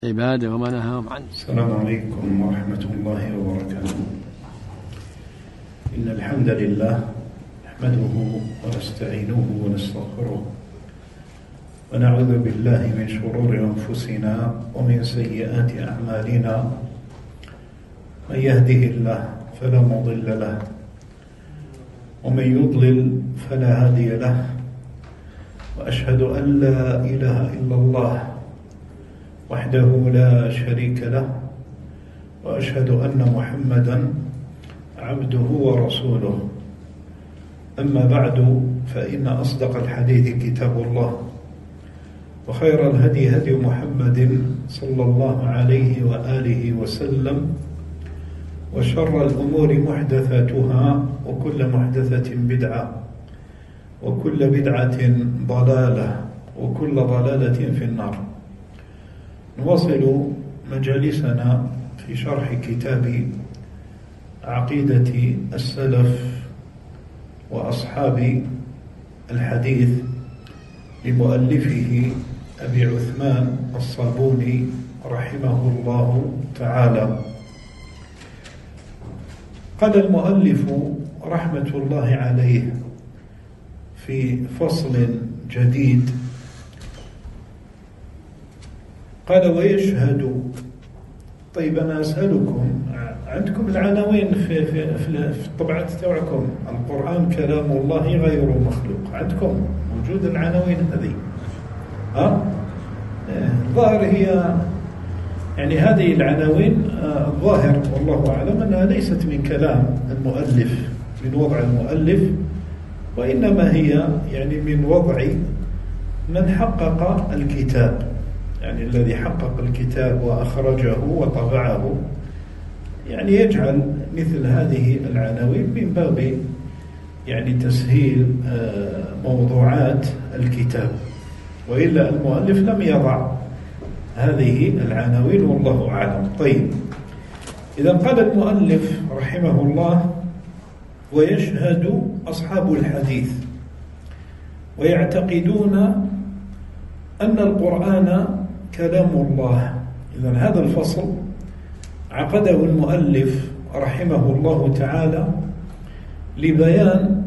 عباده وما نهاهم عنه. السلام عليكم ورحمة الله وبركاته. إن الحمد لله نحمده ونستعينه ونستغفره ونعوذ بالله من شرور أنفسنا ومن سيئات أعمالنا. من يهده الله فلا مضل له ومن يضلل فلا هادي له، وأشهد أن لا إله إلا الله وحده لا شريك له، وأشهد أن محمدا عبده ورسوله. أما بعد، فإن أصدق الحديث كتاب الله، وخير الهدي هدي محمد صلى الله عليه وآله وسلم، وشر الأمور محدثاتها، وكل محدثة بدعة، وكل بدعة ضلالة، وكل ضلالة في النار. نواصل مجالسنا في شرح كتاب عقيدة السلف وأصحاب الحديث لمؤلفه أبي عثمان الصابوني رحمه الله تعالى. قال المؤلف رحمة الله عليه في فصل جديد، قال: ويشهد. طيب أنا أسألكم، عندكم العناوين في الطبعات تاعكم: القرآن كلام الله غير مخلوق. عندكم موجود العناوين هذه؟ الظاهر هي يعني هذه العناوين الظاهر والله أعلم أنها ليست من كلام المؤلف، من وضع المؤلف، وإنما هي يعني من وضع من حقق الكتاب، يعني الذي حقق الكتاب وأخرجه وطبعه، يعني يجعل مثل هذه العناوين من باب يعني تسهيل موضوعات الكتاب، وإلا المؤلف لم يضع هذه العناوين والله أعلم. طيب، إذا قال المؤلف رحمه الله: ويشهد أصحاب الحديث ويعتقدون أن القرآن كلام الله. إذن هذا الفصل عقده المؤلف رحمه الله تعالى لبيان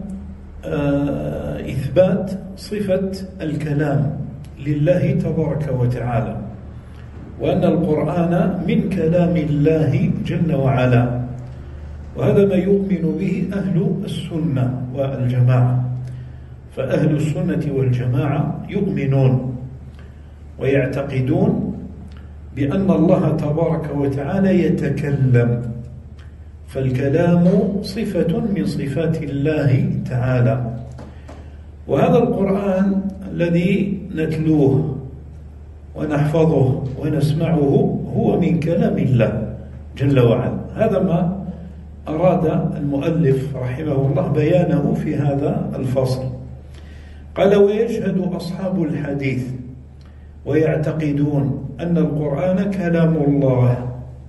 إثبات صفة الكلام لله تبارك وتعالى، وأن القرآن من كلام الله جل وعلا، وهذا ما يؤمن به أهل السنة والجماعة. فأهل السنة والجماعة يؤمنون ويعتقدون بأن الله تبارك وتعالى يتكلم، فالكلام صفة من صفات الله تعالى. وهذا القرآن الذي نتلوه ونحفظه ونسمعه هو من كلام الله جل وعلا. هذا ما أراد المؤلف رحمه الله بيانه في هذا الفصل. قال: ويشهد أصحاب الحديث ويعتقدون أن القرآن كلام الله،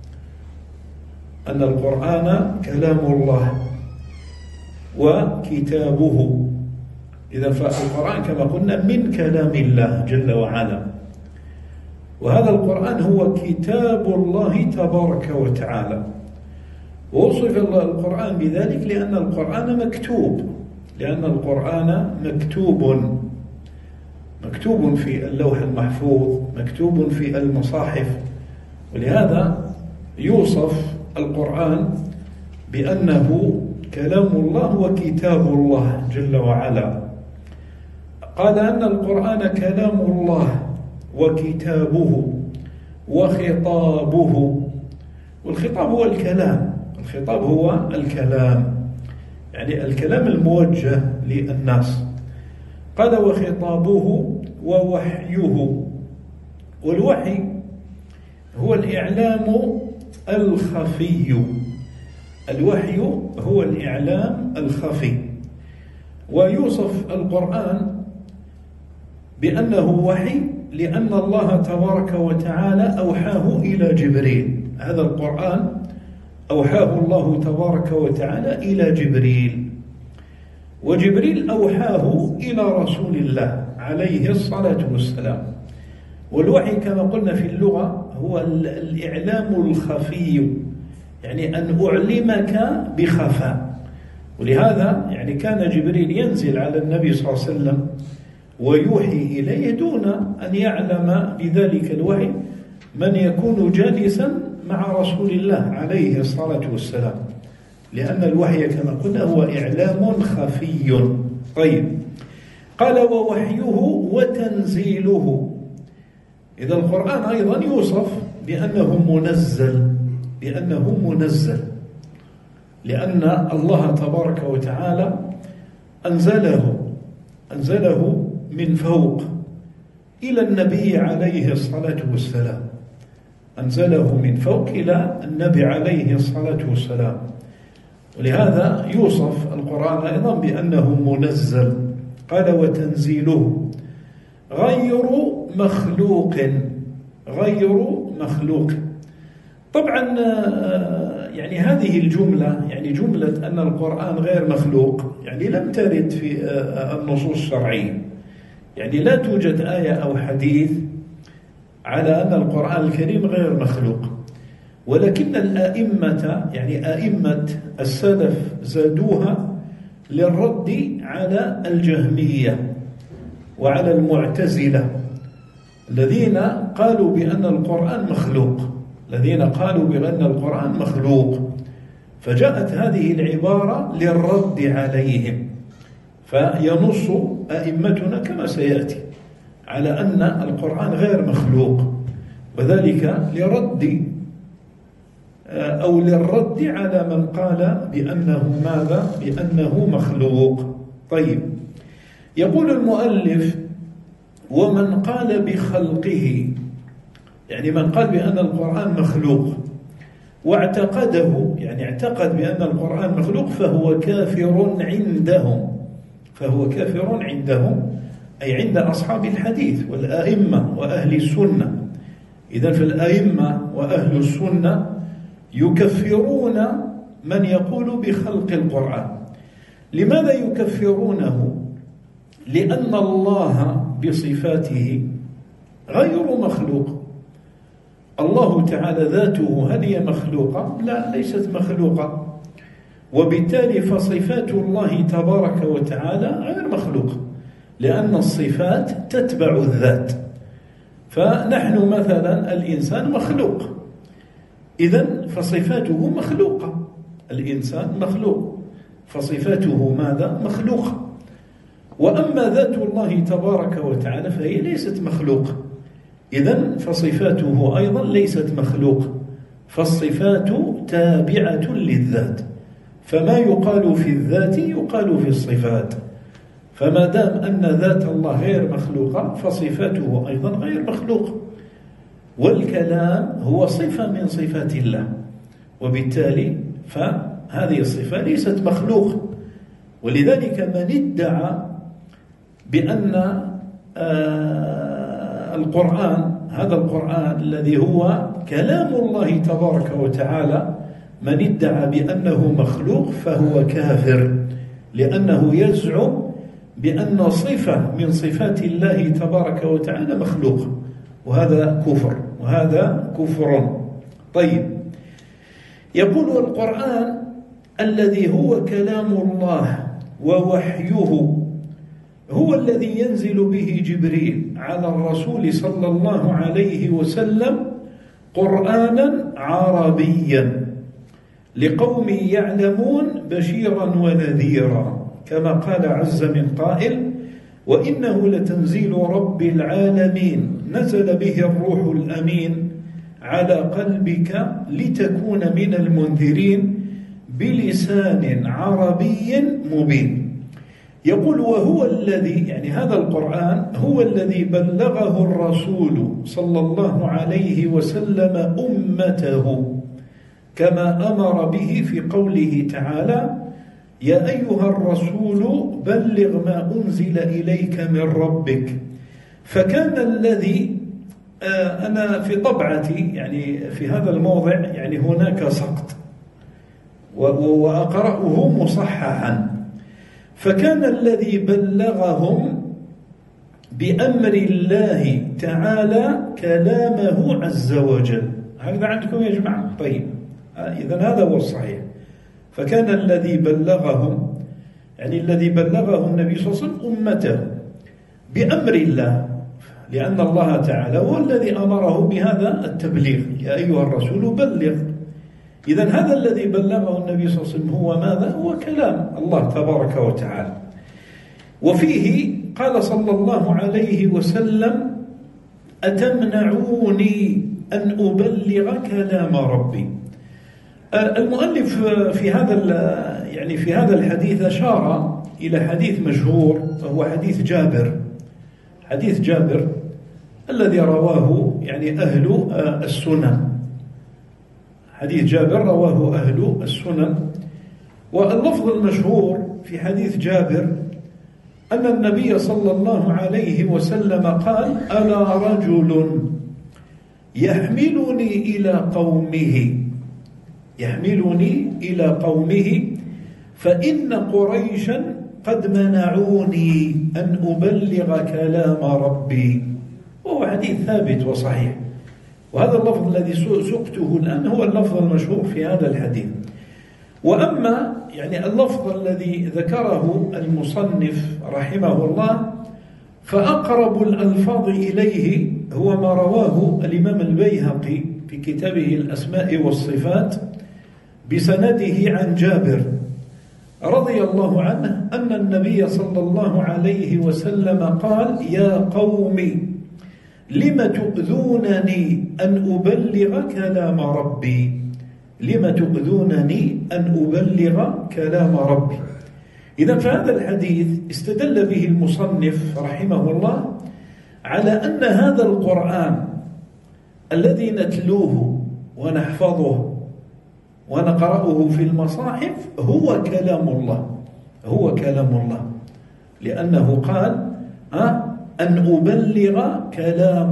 أن القرآن كلام الله وكتابه. إذا فالقرآن كما قلنا من كلام الله جل وعلا، وهذا القرآن هو كتاب الله تبارك وتعالى. ووصف الله القرآن بذلك لأن القرآن مكتوب، لأن القرآن مكتوب في اللوح المحفوظ، مكتوب في المصاحف، ولهذا يوصف القرآن بأنه كلام الله وكتاب الله جل وعلا. قال أن القرآن كلام الله وكتابه وخطابه. والخطاب هو الكلام، الخطاب هو الكلام، يعني الكلام الموجه للناس. قال: وخطابه ووحيه. والوحي هو الإعلام الخفي، الوحي هو الإعلام الخفي. ويوصف القرآن بأنه وحي لأن الله تبارك وتعالى أوحاه إلى جبريل. هذا القرآن أوحاه الله تبارك وتعالى إلى جبريل، وجبريل أوحاه إلى رسول الله عليه الصلاة والسلام. والوحي كما قلنا في اللغة هو الإعلام الخفي، يعني أن أعلمك بخفاء. ولهذا يعني كان جبريل ينزل على النبي صلى الله عليه وسلم ويوحي إليه دون أن يعلم بذلك الوحي من يكون جالسا مع رسول الله عليه الصلاة والسلام، لأن الوحي كما قلنا هو إعلام خفي. طيب، قال ووحيه وتنزيله. إذا القرآن أيضا يوصف بأنه منزل، لأن الله تبارك وتعالى أنزله من فوق إلى النبي عليه الصلاة والسلام، أنزله من فوق إلى النبي عليه الصلاة والسلام. ولهذا يوصف القرآن أيضا بأنه منزل. قال وتنزيله غير مخلوق. طبعا يعني هذه الجملة، يعني جملة أن القرآن غير مخلوق، يعني لم ترد في النصوص الشرعية، يعني لا توجد آية أو حديث على أن القرآن الكريم غير مخلوق. ولكن الآئمة، يعني آئمة السلف زادوها للرد على الجهمية وعلى المعتزلة الذين قالوا بأن القرآن مخلوق، فجاءت هذه العبارة للرد عليهم. فينص آئمتنا كما سيأتي على أن القرآن غير مخلوق، وذلك للرد على من قال بأنه مخلوق. طيب، يقول المؤلف ومن قال بخلقه، يعني من قال بأن القرآن مخلوق واعتقده، يعني اعتقد بأن القرآن مخلوق، فهو كافر عندهم، أي عند أصحاب الحديث والآئمة وأهل السنة. إذن فالآئمة وأهل السنة يكفرون من يقول بخلق القرآن. لماذا يكفرونه؟ لأن الله بصفاته غير مخلوق. الله تعالى ذاته هل هي مخلوقة؟ لا، ليست مخلوقة، وبالتالي فصفات الله تبارك وتعالى غير مخلوقة، لأن الصفات تتبع الذات. فنحن مثلا الإنسان مخلوق، إذن فصفاته مخلوقة. الإنسان مخلوق فصفاته ماذا؟ مخلوقة. وأما ذات الله تبارك وتعالى فهي ليست مخلوقة، إذن فصفاته أيضا ليست مخلوقة، فالصفات تابعة للذات، فما يقال في الذات يقال في الصفات. فما دام أن ذات الله غير مخلوقة فصفاته أيضا غير مخلوقة، والكلام هو صفة من صفات الله، وبالتالي فهذه الصفة ليست مخلوقة. ولذلك من ادعى بأن هذا القرآن الذي هو كلام الله تبارك وتعالى، من ادعى بأنه مخلوق فهو كافر، لأنه يزعم بأن صفة من صفات الله تبارك وتعالى مخلوق، وهذا كفر. طيب، يقول القرآن الذي هو كلام الله ووحيه هو الذي ينزل به جبريل على الرسول صلى الله عليه وسلم قرآنا عربيا لقوم يعلمون بشيرا ونذيرا، كما قال عز من قائل وإنه لتنزيل رب العالمين نزل به الروح الأمين على قلبك لتكون من المنذرين بلسان عربي مبين. يقول وهو الذي، يعني هذا القرآن هو الذي بلغه الرسول صلى الله عليه وسلم أمته، كما أمر به في قوله تعالى يا أيها الرسول بلغ ما أنزل إليك من ربك. فكان الذي أنا في طبعتي يعني في هذا الموضع يعني هناك سقط وأقرأه مصححا، فكان الذي بلغهم بأمر الله تعالى كلامه عز وجل. هكذا عندكم يا جماعة؟ طيب، إذن هذا هو الصحيح. فكان الذي بلغهم، يعني الذي بلغه النبي صلى الله عليه وسلم أمته بأمر الله، لأن الله تعالى هو الذي أمره بهذا التبليغ: يا أيها الرسول بلغ. إذن هذا الذي بلغه النبي صلى الله عليه وسلم هو ماذا؟ هو كلام الله تبارك وتعالى. وفيه قال صلى الله عليه وسلم: أتمنعوني أن أبلغ كلام ربي. المؤلف في هذا الحديث أشار إلى حديث مشهور، وهو حديث جابر الذي رواه أهل السنن. حديث جابر رواه أهل السنن. واللفظ المشهور في حديث جابر أن النبي صلى الله عليه وسلم قال: ألا رجل يحملني إلى قومه فإن قريشا قد منعوني أن أبلغ كلام ربي. وهو حديث ثابت وصحيح، وهذا اللفظ الذي سقته الآن هو اللفظ المشهور في هذا الحديث. وأما اللفظ الذي ذكره المصنف رحمه الله فأقرب الألفاظ إليه هو ما رواه الإمام البيهقي في كتابه الأسماء والصفات بسنده عن جابر رضي الله عنه أن النبي صلى الله عليه وسلم قال: يا قوم لم تؤذونني أن أبلغ كلام ربي. إذن فهذا الحديث استدل به المصنف رحمه الله على أن هذا القرآن الذي نتلوه ونحفظه ونقرأه في المصاحف هو كلام الله، لأنه قال: أن أبلغ كلام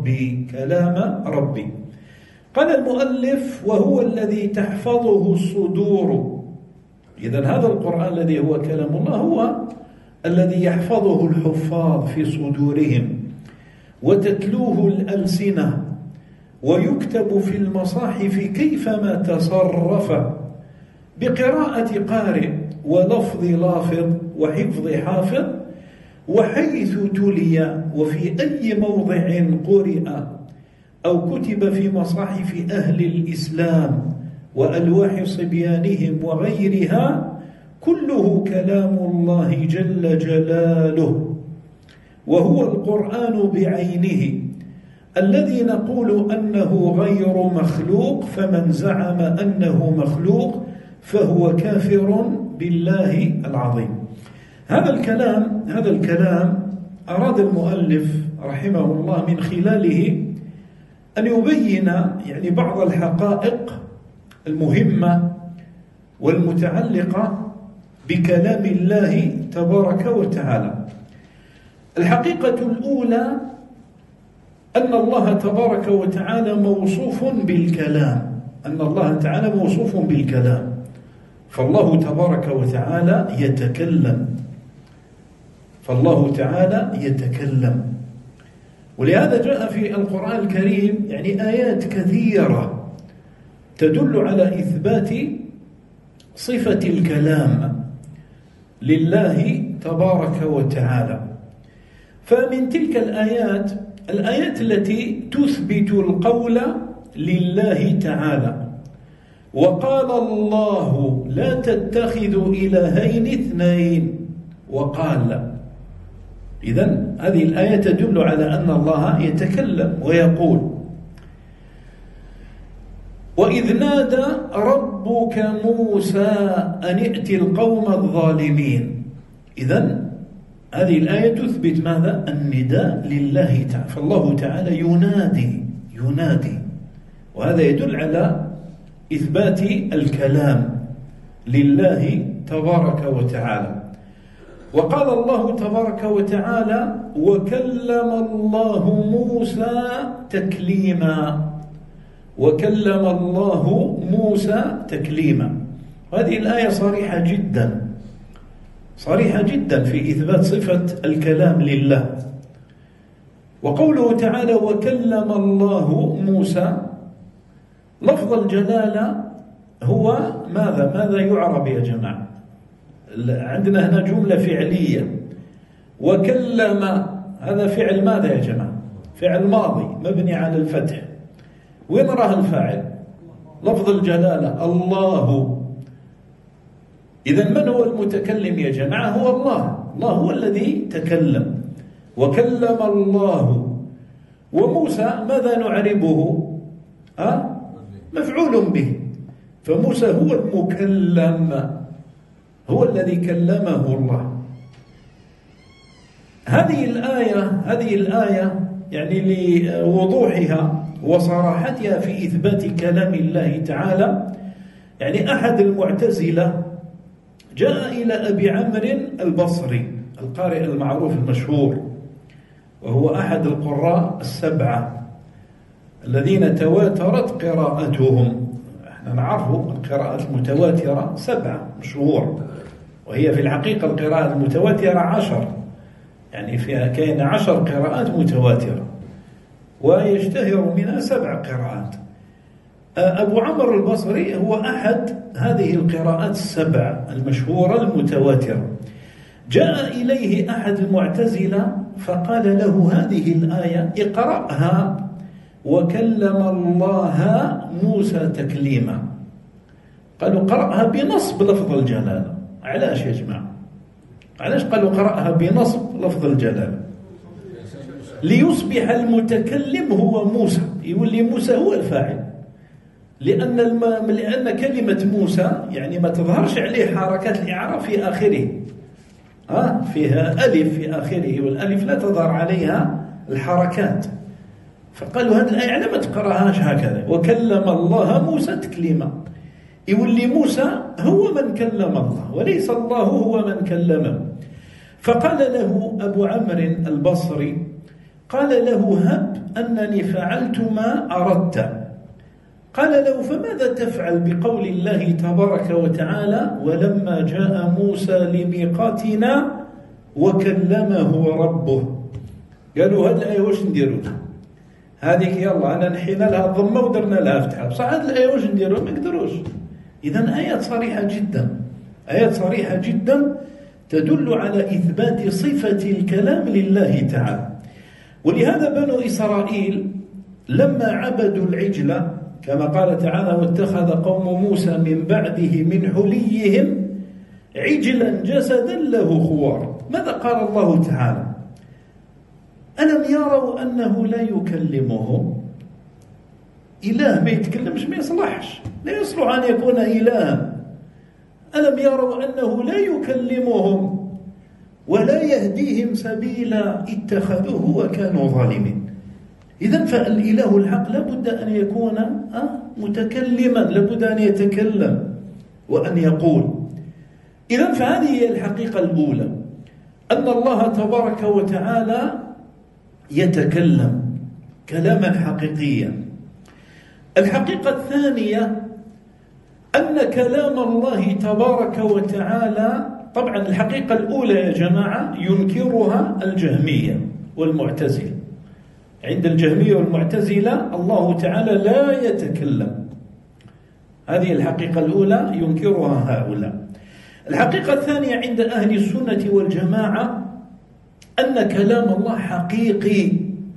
ربي. قال المؤلف: وهو الذي تحفظه الصدور. إذن هذا القرآن الذي هو كلام الله هو الذي يحفظه الحفاظ في صدورهم، وتتلوه الألسنة، ويكتب في المصاحف كيفما تصرف بقراءة قارئ ولفظ لافظ وحفظ حافظ، وحيث تلي وفي أي موضع قرئ أو كتب في مصاحف أهل الإسلام وألواح صبيانهم وغيرها كله كلام الله جل جلاله، وهو القرآن بعينه الذي نقول أنه غير مخلوق، فمن زعم أنه مخلوق فهو كافر بالله العظيم. هذا الكلام أراد المؤلف رحمه الله من خلاله أن يبين بعض الحقائق المهمة والمتعلقة بكلام الله تبارك وتعالى. الحقيقة الأولى أن الله تبارك وتعالى موصوف بالكلام، فالله تبارك وتعالى يتكلم، ولهذا جاء في القرآن الكريم آيات كثيرة تدل على إثبات صفة الكلام لله تبارك وتعالى. فمن تلك الآيات التي تثبت القول لله تعالى: وقال الله لا تتخذوا إلهين اثنين وقال. إذن هذه الآية تدل على أن الله يتكلم ويقول: وإذ نادى ربك موسى أن ائت القوم الظالمين. إذن هذه الآية تثبت ماذا؟ النداء لله تعالى، فالله تعالى ينادي، وهذا يدل على إثبات الكلام لله تبارك وتعالى. وقال الله تبارك وتعالى: وكلم الله موسى تكليما. هذه الآية صريحة جدا في إثبات صفة الكلام لله وقوله تعالى وكلم الله موسى، لفظ الجلالة هو ماذا يعرب يا جماعة؟ عندنا هنا جملة فعلية، وكلم هذا فعل ماذا يا جماعة؟ فعل ماضي مبني على الفتح. وين راه الفاعل؟ لفظ الجلالة الله. إذن من هو المتكلم يا جماعة؟ هو الله. الله هو الذي تكلم. وكلم الله. وموسى ماذا نعربه؟ مفعول به. فموسى هو المكلم، هو الذي كلمه الله. هذه الآية يعني لوضوحها وصراحتها في إثبات كلام الله تعالى، يعني أحد المعتزلة جاء إلى أبي عمرو البصري القارئ المعروف المشهور، وهو أحد القراء السبعة الذين تواترت قراءتهم. احنا نعرف القراءة المتواترة 7 مشهور، وهي في الحقيقة القراءة المتواترة 10، يعني فيها كاين 10 قراءات متواترة ويشتهر منها 7 قراءات. أبو عمرو البصري هو أحد هذه القراءات 7 المشهورة المتواترة. جاء إليه أحد المعتزلة فقال له هذه الآية اقرأها وكلم الله موسى تكليما. قالوا قرأها بنصب لفظ الجلالة. علاش يا جماعة؟ علاش قالوا قرأها بنصب لفظ الجلالة؟ ليصبح المتكلم هو موسى، يولي موسى هو الفاعل، لأن كلمة موسى يعني ما تظهرش عليه حركات الإعراب في آخره، فيها ألف في آخره، والألف لا تظهر عليها الحركات. فقالوا هذه الآية على ما تقرأهاش هكذا وكلم الله موسى تكليما، يولي موسى هو من كلم الله وليس الله هو من كلمه. فقال له أبو عمرو البصري قال له هب أنني فعلت ما أردت. قال له فماذا تفعل بقول الله تبارك وتعالى ولما جاء موسى لميقاتنا وكلمه ربه؟ قالوا هذه الآية واش نديروا؟ هذيك يلا أنا نحينا لها الضمة ودرنا لها فتحة، بصح هذه الآية واش نديروا؟ ما نقدروش. إذن آيات صريحة جدا، آيات صريحة جدا تدل على إثبات صفة الكلام لله تعالى. ولهذا بنو إسرائيل لما عبدوا العجل كما قال تعالى واتخذ قوم موسى من بعده من حليهم عجلا جسدا له خوار، ماذا قال الله تعالى؟ ألم يروا أنه لا يكلمهم؟ إله ما يتكلمش ما يصلحش، لا يصلح أن يكون إلها. ألم يروا أنه لا يكلمهم ولا يهديهم سبيلا اتخذوه وكانوا ظالمين. إذن فالإله الحق لابد أن يكون متكلما، لابد أن يتكلم وأن يقول. إذن فهذه هي الحقيقة الأولى، أن الله تبارك وتعالى يتكلم كلاما حقيقيا. الحقيقة الثانية أن كلام الله تبارك وتعالى، طبعا الحقيقة الأولى يا جماعة ينكرها الجهمية والمعتزلة. عند الجهمية والمعتزلة الله تعالى لا يتكلم، هذه الحقيقة الأولى ينكرها هؤلاء. الحقيقة الثانية عند أهل السنة والجماعة أن كلام الله حقيقي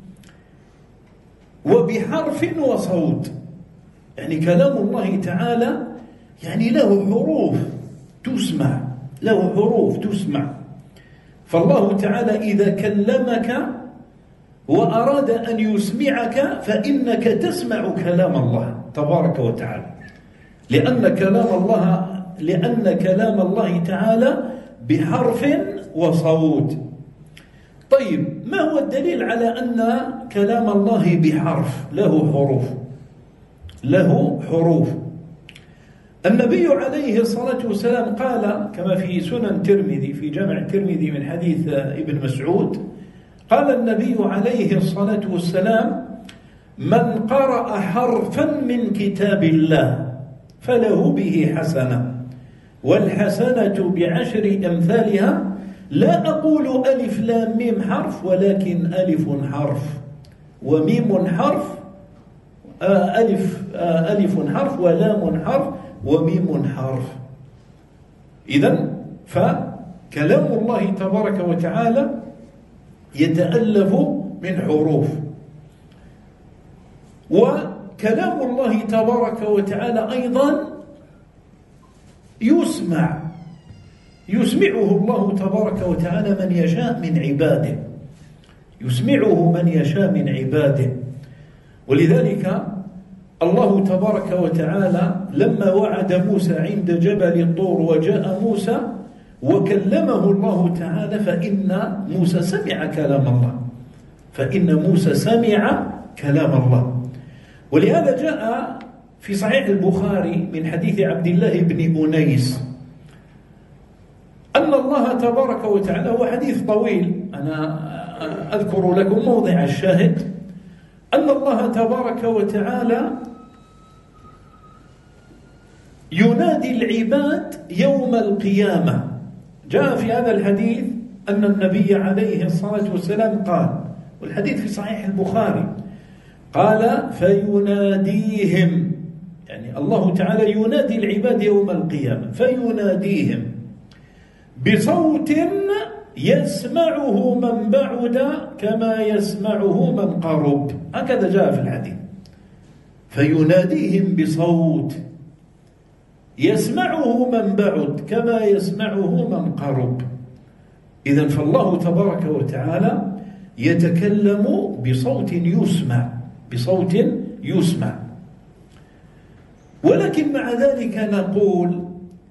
وبحرف وصوت، يعني كلام الله تعالى يعني له حروف تسمع، له حروف تسمع. فالله تعالى إذا كلمك وأراد أن يسمعك فإنك تسمع كلام الله تبارك وتعالى، لأن كلام الله تعالى بحرف وصوت. طيب ما هو الدليل على أن كلام الله بحرف له حروف؟ النبي عليه الصلاة والسلام قال كما في سنن ترمذي في جامع الترمذي من حديث ابن مسعود، قال النبي عليه الصلاة والسلام من قرأ حرفا من كتاب الله فله به حسنة والحسنة بعشر أمثالها، لا أقول ألف لام ميم حرف ولكن ألف حرف وميم حرف، ألف حرف ولام حرف وميم حرف. إذن فكلام الله تبارك وتعالى يتألف من حروف، وكلام الله تبارك وتعالى أيضا يسمعه الله تبارك وتعالى من يشاء من عباده، يسمعه من يشاء من عباده. ولذلك الله تبارك وتعالى لما وعد موسى عند جبل الطور وجاء موسى وكلمه الله تعالى فإن موسى سمع كلام الله، فإن موسى سمع كلام الله. ولهذا جاء في صحيح البخاري من حديث عبد الله بن أنيس أن الله تبارك وتعالى، هو حديث طويل أنا أذكر لكم موضع الشاهد، أن الله تبارك وتعالى ينادي العباد يوم القيامة. جاء في هذا الحديث أن النبي عليه الصلاة والسلام قال، والحديث في صحيح البخاري، قال فيناديهم، يعني الله تعالى ينادي العباد يوم القيامة فيناديهم بصوت يسمعه من بعد كما يسمعه من قرب. هكذا جاء في الحديث، فيناديهم بصوت يسمعه من بعد كما يسمعه من قرب. إذن فالله تبارك وتعالى يتكلم بصوت يسمع، بصوت يسمع. ولكن مع ذلك نقول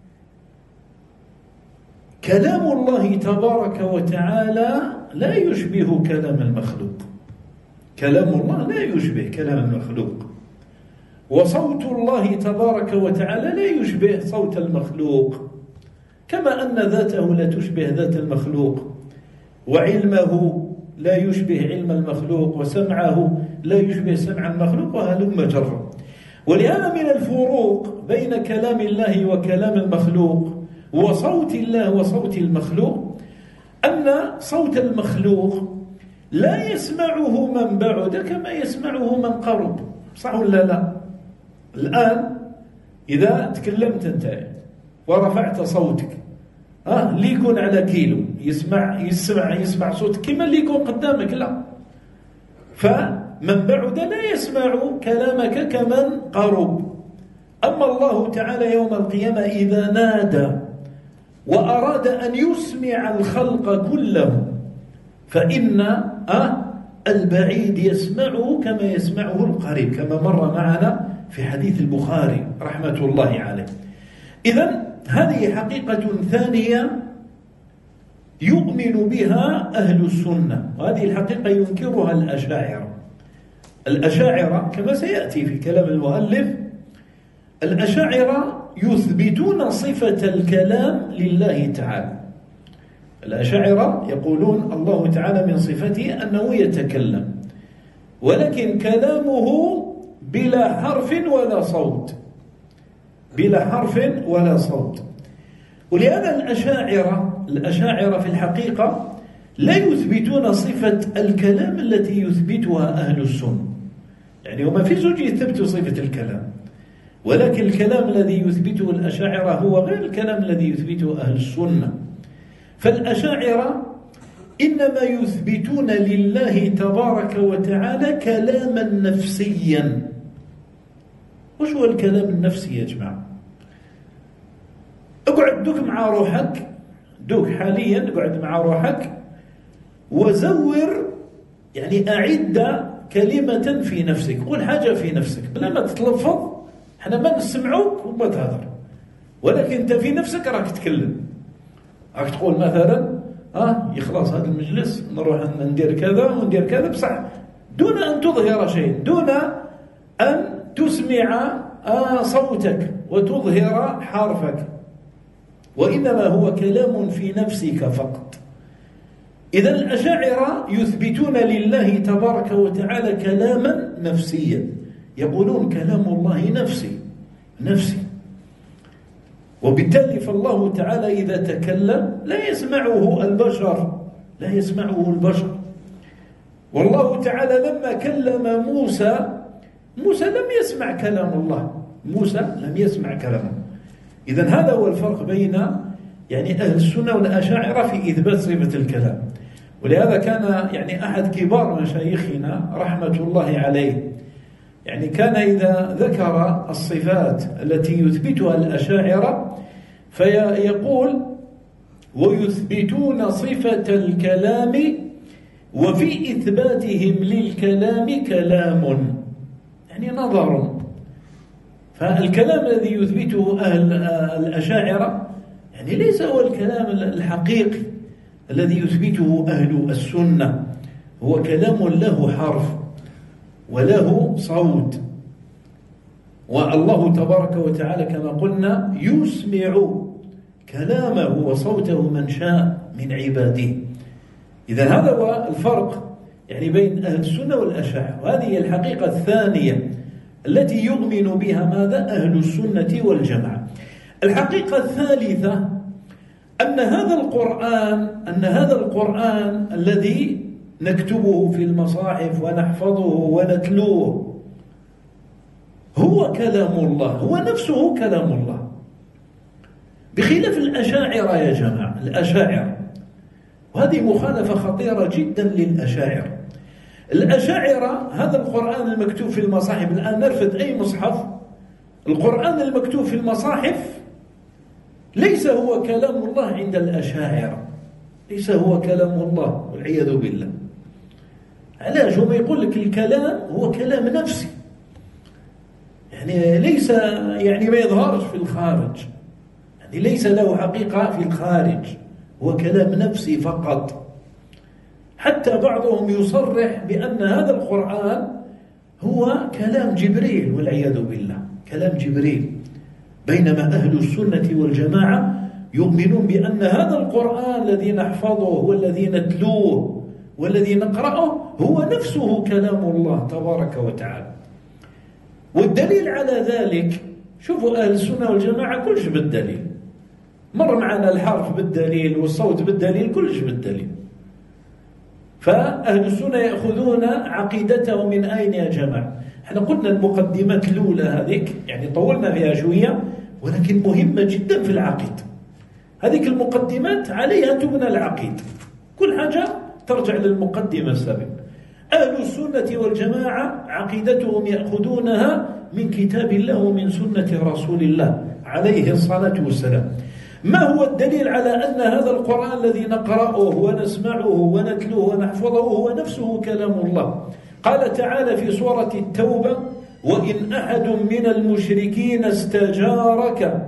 كلام الله تبارك وتعالى لا يشبه كلام المخلوق، كلام الله لا يشبه كلام المخلوق، وصوت الله تبارك وتعالى لا يشبه صوت المخلوق، كما أن ذاته لا تشبه ذات المخلوق، وعلمه لا يشبه علم المخلوق، وسمعه لا يشبه سمع المخلوق، وهلم جرا. ولهذا من الفروق بين كلام الله وكلام المخلوق وصوت الله وصوت المخلوق أن صوت المخلوق لا يسمعه من بعد كما يسمعه من قرب. صح ولا لا؟ الآن إذا تكلمت أنت ورفعت صوتك اللي يكون على كيلو يسمع صوتك كما اللي يكون قدامك، لا. فمن بعد لا يسمع كلامك كمن قرب. أما الله تعالى يوم القيامة إذا نادى وأراد أن يسمع الخلق كله فإن البعيد يسمعه كما يسمعه القريب، كما مر معنا في حديث البخاري رحمة الله عليه. إذن هذه حقيقة ثانية يؤمن بها أهل السنة، وهذه الحقيقة ينكرها الأشاعرة. الأشاعرة كما سيأتي في كلام المؤلف، الأشاعرة يثبتون صفة الكلام لله تعالى. الأشاعرة يقولون الله تعالى من صفته أنه يتكلم، ولكن كلامه بلا حرف ولا صوت، بلا حرف ولا صوت. ولهذا الأشاعرة في الحقيقة لا يثبتون صفة الكلام التي يثبتها أهل السنة، يعني وما في زوج يثبتوا صفة الكلام، ولكن الكلام الذي يثبته الأشاعرة هو غير الكلام الذي يثبته أهل السنة. فالأشاعرة إنما يثبتون لله تبارك وتعالى كلاما نفسيا. وش هو الكلام النفسي يا جماعة؟ اقعد دوك مع روحك، دوك حاليا اقعد مع روحك وزور، يعني أعد كلمة في نفسك، قل حاجة في نفسك بلا ما تتلفظ، احنا ما نسمعوك وما تهضر، ولكن انت في نفسك راك تتكلم، راك تقول مثلا يخلص هذا المجلس نروح ندير كذا وندير كذا، بصح دون أن تظهر شيء، دون أن تسمع صوتك وتظهر حرفك، وإنما هو كلام في نفسك فقط. إذا الأشاعرة يثبتون لله تبارك وتعالى كلاما نفسيا، يقولون كلام الله نفسي، وبالتالي فالله تعالى إذا تكلم لا يسمعه البشر، والله تعالى لما كلم موسى لم يسمع كلام الله، موسى لم يسمع كلامه. إذن هذا هو الفرق بين يعني أهل السنة والأشاعرة في إثبات صفة الكلام. ولهذا كان يعني أحد كبار مشايخنا رحمة الله عليه يعني كان إذا ذكر الصفات التي يثبتها الأشاعرة فيقول: ويثبتون صفة الكلام وفي إثباتهم للكلام كلام، يعني نظر. فالكلام الذي يثبته أهل الأشاعرة يعني ليس هو الكلام الحقيقي الذي يثبته أهل السنة، هو كلام له حرف وله صوت، والله تبارك وتعالى كما قلنا يسمع كلامه وصوته من شاء من عباده. إذن هذا هو الفرق يعني بين أهل السنة والأشاعرة، وهذه هي الحقيقة الثانية التي يؤمن بها ماذا؟ أهل السنة والجماعة. الحقيقة الثالثة أن هذا القرآن الذي نكتبه في المصاحف ونحفظه ونتلوه هو كلام الله، هو نفسه كلام الله، بخلاف الأشاعرة يا جماعة. الأشاعرة، وهذه مخالفة خطيرة جدا للأشاعرة. الأشاعرة هذا القرآن المكتوب في المصاحف، الآن نرفض أي مصحف، القرآن المكتوب في المصاحف ليس هو كلام الله عند الأشاعرة، ليس هو كلام الله والعياذ بالله. علاش؟ هم يقول لك الكلام هو كلام نفسي، يعني ليس يعني ما يظهرش في الخارج، يعني ليس له حقيقة في الخارج، هو كلام نفسي فقط. حتى بعضهم يصرح بأن هذا القرآن هو كلام جبريل والعياذ بالله، كلام جبريل. بينما أهل السنة والجماعة يؤمنون بأن هذا القرآن الذي نحفظه والذي نتلوه والذي نقرأه هو نفسه كلام الله تبارك وتعالى. والدليل على ذلك، شوفوا أهل السنة والجماعة كلش بالدليل، مر معنا الحرف بالدليل والصوت بالدليل، كلش بالدليل. فأهل السنة يأخذون عقيدته من أين يا جماعة؟ احنا قلنا المقدمات الأولى هذيك يعني طولنا فيها شوية، ولكن مهمة جدا في العقيدة. هذيك المقدمات عليها تبنى العقيدة، كل حاجة ترجع للمقدمة السابقة. أهل السنة والجماعة عقيدتهم يأخذونها من كتاب الله ومن سنة رسول الله عليه الصلاة والسلام. ما هو الدليل على أن هذا القرآن الذي نقرأه ونسمعه ونتلوه ونحفظه هو نفسه كلام الله؟ قال تعالى في سورة التوبة: وإن أحد من المشركين استجارك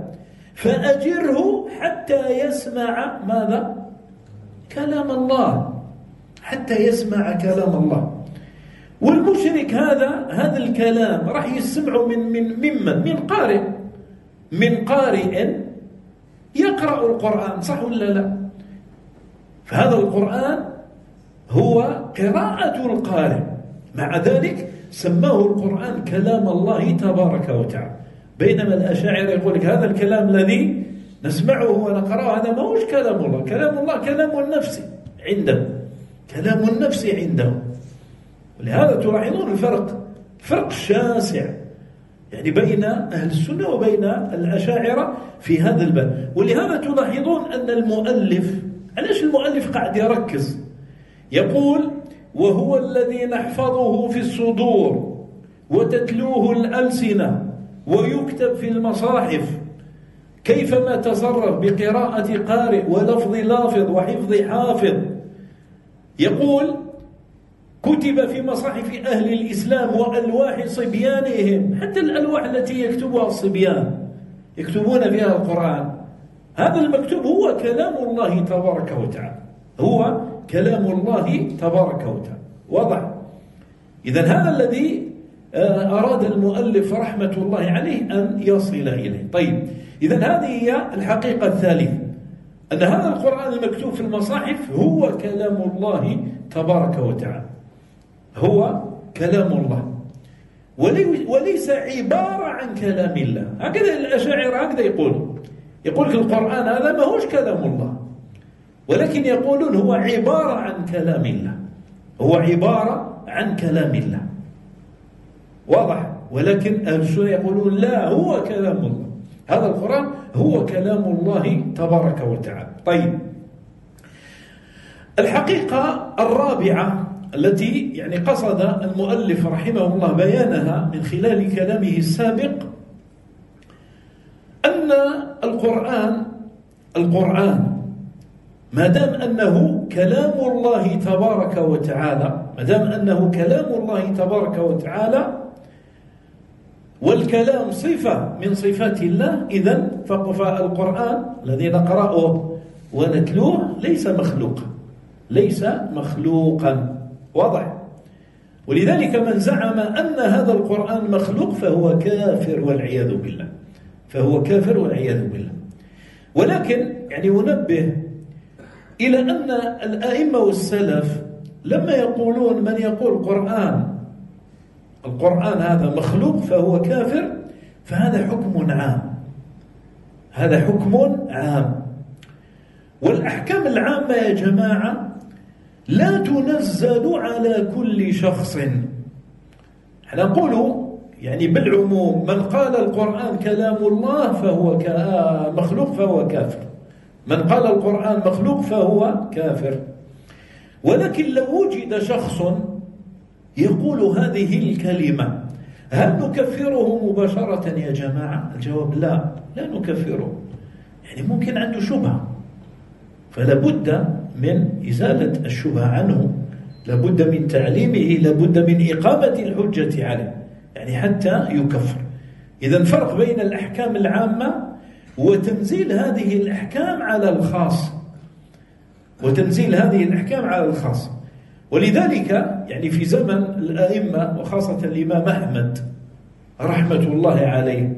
فأجره حتى يسمع ماذا؟ كلام الله، حتى يسمع كلام الله. والمشرك هذا الكلام راح يسمعه من قارئ، من قارئ يقرأ القرآن، صح ولا لا؟ فهذا القرآن هو قراءة القارئ، مع ذلك سماه القرآن كلام الله تبارك وتعالى. بينما الأشاعرة يقول لك هذا الكلام الذي نسمعه ونقرأه هذا ما هوش كلام الله، كلام الله كلام النفس عنده، كلام النفس عنده. ولهذا تلاحظون فرق شاسع يعني بين أهل السنة وبين الأشاعرة في هذا الباب. ولهذا تلاحظون أن المؤلف، علاش المؤلف قاعد يركز؟ يقول: وهو الذي نحفظه في الصدور وتتلوه الألسنة ويكتب في المصاحف كيفما تصرف بقراءة قارئ ولفظ لافظ وحفظ حافظ. يقول: كتب في مصاحف أهل الإسلام وألواح صبيانهم، حتى الألواح التي يكتبها الصبيان يكتبون فيها القرآن، هذا المكتوب هو كلام الله تبارك وتعالى، هو كلام الله تبارك وتعالى. واضح؟ إذن هذا الذي أراد المؤلف رحمة الله عليه أن يصل إليه. طيب، إذن هذه هي الحقيقة الثالثة، أن هذا القرآن المكتوب في المصاحف هو كلام الله تبارك وتعالى، هو كلام الله وليس عبارة عن كلام الله. هكذا الأشاعرة هكذا يقول لك القرآن هذا ما هوش كلام الله، ولكن يقولون هو عبارة عن كلام الله. هو عبارة عن كلام الله، واضح. ولكن أهل السنة يقولون لا، هو كلام الله، هذا القرآن هو كلام الله تبارك وتعالى. طيب، الحقيقة الرابعة التي يعني قصد المؤلف رحمه الله بيانها من خلال كلامه السابق، أن القرآن ما دام أنه كلام الله تبارك وتعالى، ما دام أنه كلام الله تبارك وتعالى والكلام صفة من صفات الله، إذن فالقرآن الذي نقرأه ونتلوه ليس مخلوقا، واضح. ولذلك من زعم أن هذا القرآن مخلوق فهو كافر والعياذ بالله. ولكن يعني ننبه إلى أن الآئمة والسلف لما يقولون من يقول القرآن هذا مخلوق فهو كافر، فهذا حكم عام. والأحكام العامة يا جماعة لا تنزل على كل شخص. نقول يعني بالعموم من قال القرآن كلام الله فهو مخلوق فهو كافر، من قال القرآن مخلوق فهو كافر. ولكن لو وجد شخص يقول هذه الكلمة، هل نكفره مباشرة يا جماعة؟ الجواب لا نكفره. يعني ممكن عنده شبهة، فلا بد من إزالة الشبهة عنه، لا بد من تعليمه، لا بد من إقامة الحجة عليه، يعني حتى يكفر. إذن فرق بين الأحكام العامة وتنزيل هذه الأحكام على الخاص. ولذلك يعني في زمن الآئمة وخاصة الإمام أحمد رحمة الله عليه،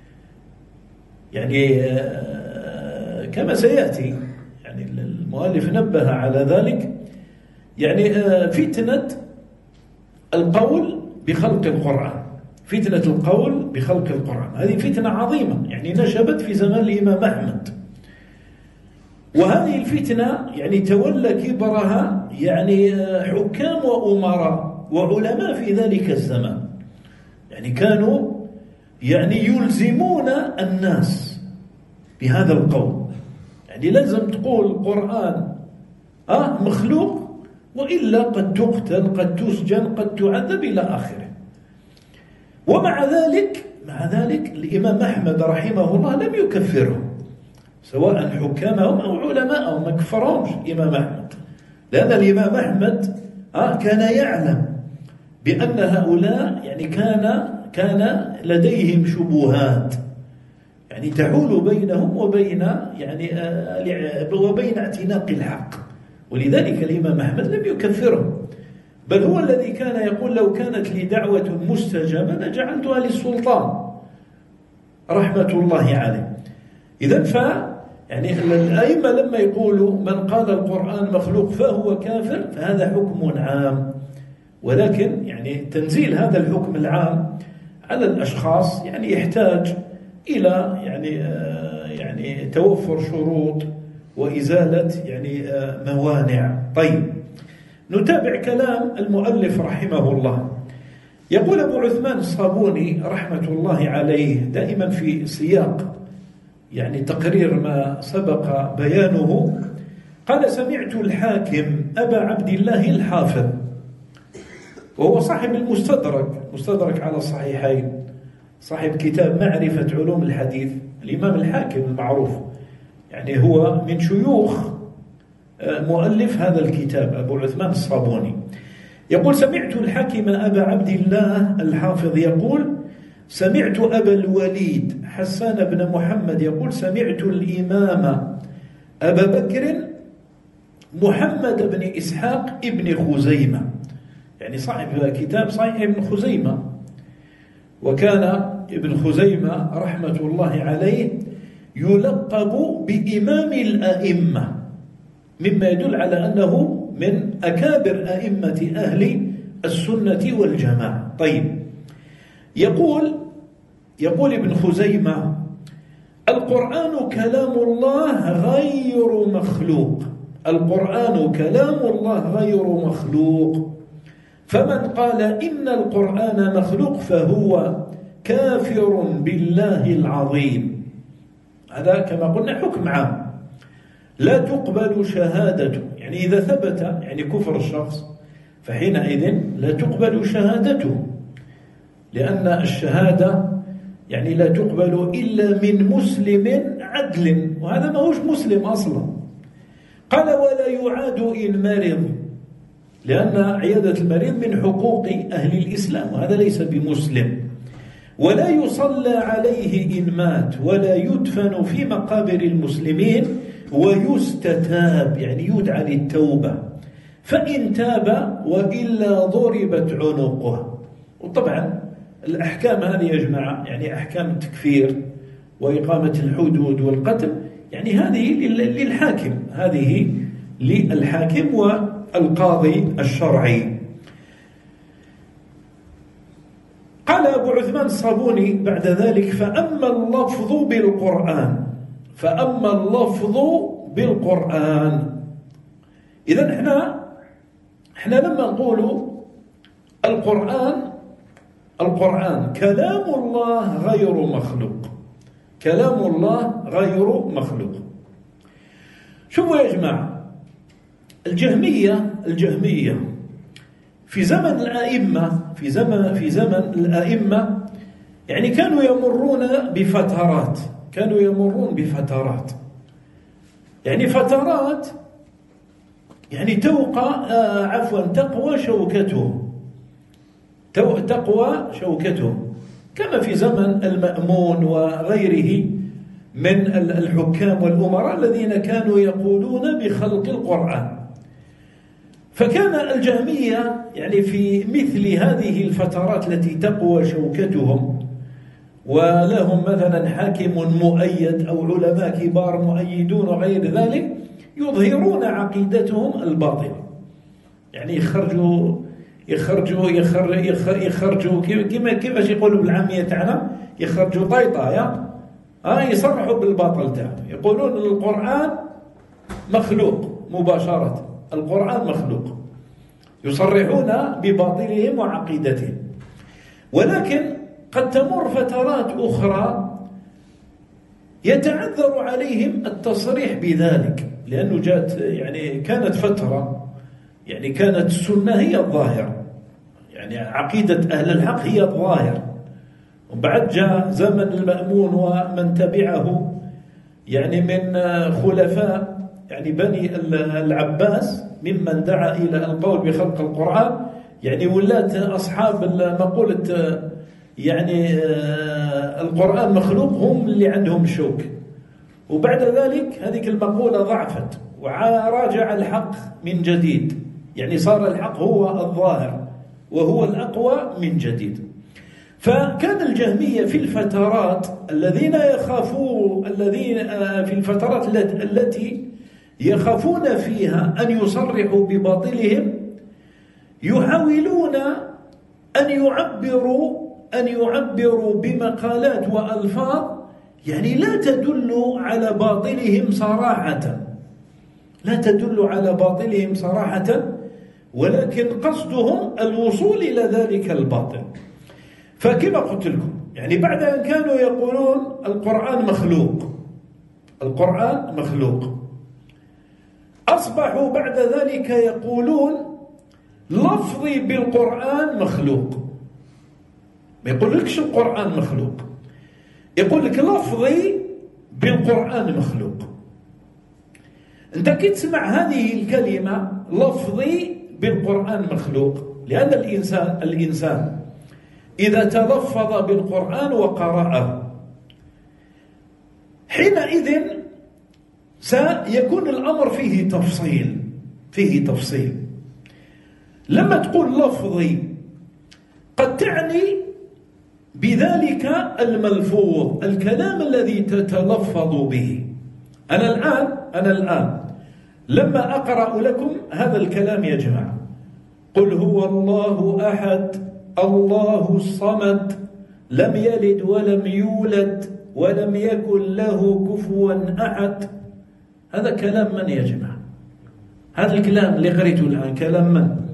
يعني كما سيأتي، يعني المؤلف نبه على ذلك، يعني فتنة القول بخلق القرآن، هذه فتنة عظيمة يعني نشبت في زمان الإمام أحمد. وهذه الفتنة يعني تولى كبرها يعني حكام وأمراء وعلماء في ذلك الزمان، يعني كانوا يعني يلزمون الناس بهذا القول، يعني لازم تقول القرآن مخلوق، وإلا قد تقتل، قد تسجن، قد تعذب إلى آخره. ومع ذلك الإمام أحمد رحمه الله لم يكفرهم، سواء حكامهم أو علماءهم، ما كفرهمش الإمام أحمد، لأن الإمام أحمد كان يعلم بأن هؤلاء يعني كان لديهم شبهات يعني تحول بينهم وبين اعتناق الحق، ولذلك الإمام أحمد لم يكفرهم، بل هو الذي كان يقول لو كانت لي دعوة مستجابة لجعلتها للسلطان رحمة الله عليه. إذن يعني الأئمة لما يقولوا من قال القرآن مخلوق فهو كافر، فهذا حكم عام. ولكن يعني تنزيل هذا الحكم العام على الأشخاص يعني يحتاج إلى يعني توفر شروط وإزالة يعني موانع. طيب، نتابع كلام المؤلف رحمه الله. يقول أبو عثمان الصابوني رحمة الله عليه دائما في سياق يعني تقرير ما سبق بيانه، قال: سمعت الحاكم أبا عبد الله الحافظ، وهو صاحب مستدرك على الصحيحين، صاحب كتاب معرفة علوم الحديث، الإمام الحاكم المعروف، يعني هو من شيوخ مؤلف هذا الكتاب أبو عثمان الصابوني. يقول: سمعت الحاكم أبا عبد الله الحافظ يقول: سمعت أبا الوليد حسان بن محمد يقول: سمعت الإمام أبا بكر محمد بن إسحاق ابن خزيمة، يعني صاحب كتاب صحيح ابن خزيمة، وكان ابن خزيمة رحمة الله عليه يلقب بإمام الأئمة، مما يدل على أنه من أكابر أئمة أهل السنة والجماعة. طيب، يقول ابن خزيمة: القرآن كلام الله غير مخلوق، القرآن كلام الله غير مخلوق. فمن قال إن القرآن مخلوق فهو كافر بالله العظيم. هذا كما قلنا حكم عام، لا تقبل شهادته، يعني إذا ثبت يعني كفر الشخص فحينئذ لا تقبل شهادته، لأن الشهادة يعني لا تقبل إلا من مسلم عدل، وهذا ما هوش مسلم أصلا. قال ولا يعاد إن مرض، لأن عيادة المريض من حقوق أهل الإسلام، وهذا ليس بمسلم. ولا يصلى عليه إن مات، ولا يدفن في مقابر المسلمين، ويستتاب يعني يدعى للتوبة، فإن تاب وإلا ضربت عنقه. وطبعا الأحكام هذه يا جماعة يعني أحكام التكفير وإقامة الحدود والقتل، يعني هذه للحاكم، هذه للحاكم والقاضي الشرعي. قال أبو عثمان الصابوني بعد ذلك فأما اللفظ بالقرآن. إذن احنا لما نقول القرآن كلام الله غير مخلوق، كلام الله غير مخلوق. شوفوا يا جماعة، الجهمية في زمن الأئمة، في زمن الأئمة يعني كانوا يمرون بفترات، يعني فترات يعني تقوى شوكتهم، كما في زمن المأمون وغيره من الحكام والأمراء الذين كانوا يقولون بخلق القرآن. فكان الجهمية يعني في مثل هذه الفترات التي تقوى شوكتهم ولهم مثلا حاكم مؤيد أو علماء كبار مؤيدون وغير ذلك، يظهرون عقيدتهم الباطلة، يعني يخرجوا كيفاش يقولوا بالعامية تاعنا، يخرجوا طيطايا، يصرحوا بالباطل تاعهم، يقولون القرآن مخلوق مباشرة، القرآن مخلوق، يصرحون بباطلهم وعقيدتهم. ولكن قد تمر فترات أخرى يتعذر عليهم التصريح بذلك، لأنه يعني كانت فترة يعني كانت السنة هي الظاهرة، يعني عقيدة أهل الحق هي الظاهر، وبعد جاء زمن المأمون ومن تبعه يعني من خلفاء يعني بني العباس ممن دعا إلى القول بخلق القرآن، يعني ولات أصحاب مقولة يعني القرآن مخلوق هم اللي عندهم شوك. وبعد ذلك هذه المقولة ضعفت وراجع الحق من جديد، يعني صار الحق هو الظاهر وهو الأقوى من جديد. فكان الجهمية في الفترات في الفترات التي يخافون فيها أن يصرحوا بباطلهم، يحاولون أن يعبروا بمقالات وألفاظ يعني لا تدل على باطلهم صراحة، ولكن قصدهم الوصول إلى ذلك الباطل. فكما قلت لكم يعني بعد أن كانوا يقولون القرآن مخلوق، أصبحوا بعد ذلك يقولون لفظي بالقرآن مخلوق. ما يقولكش القرآن مخلوق، يقول لك لفظي بالقرآن مخلوق. أنت كي تسمع هذه الكلمة لفظي بالقرآن مخلوق، لأن الإنسان إذا تلفظ بالقرآن وقرأه حينئذ سيكون الأمر فيه تفصيل. لما تقول لفظي قد تعني بذلك الملفوظ، الكلام الذي تتلفظ به. أنا الآن لما أقرأ لكم هذا الكلام يا جماعة، قل هو الله أحد الله الصمد لم يلد ولم يولد ولم يكن له كفوا أحد، هذا كلام من يا جماعة؟ هذا الكلام اللي قريته الآن كلام من؟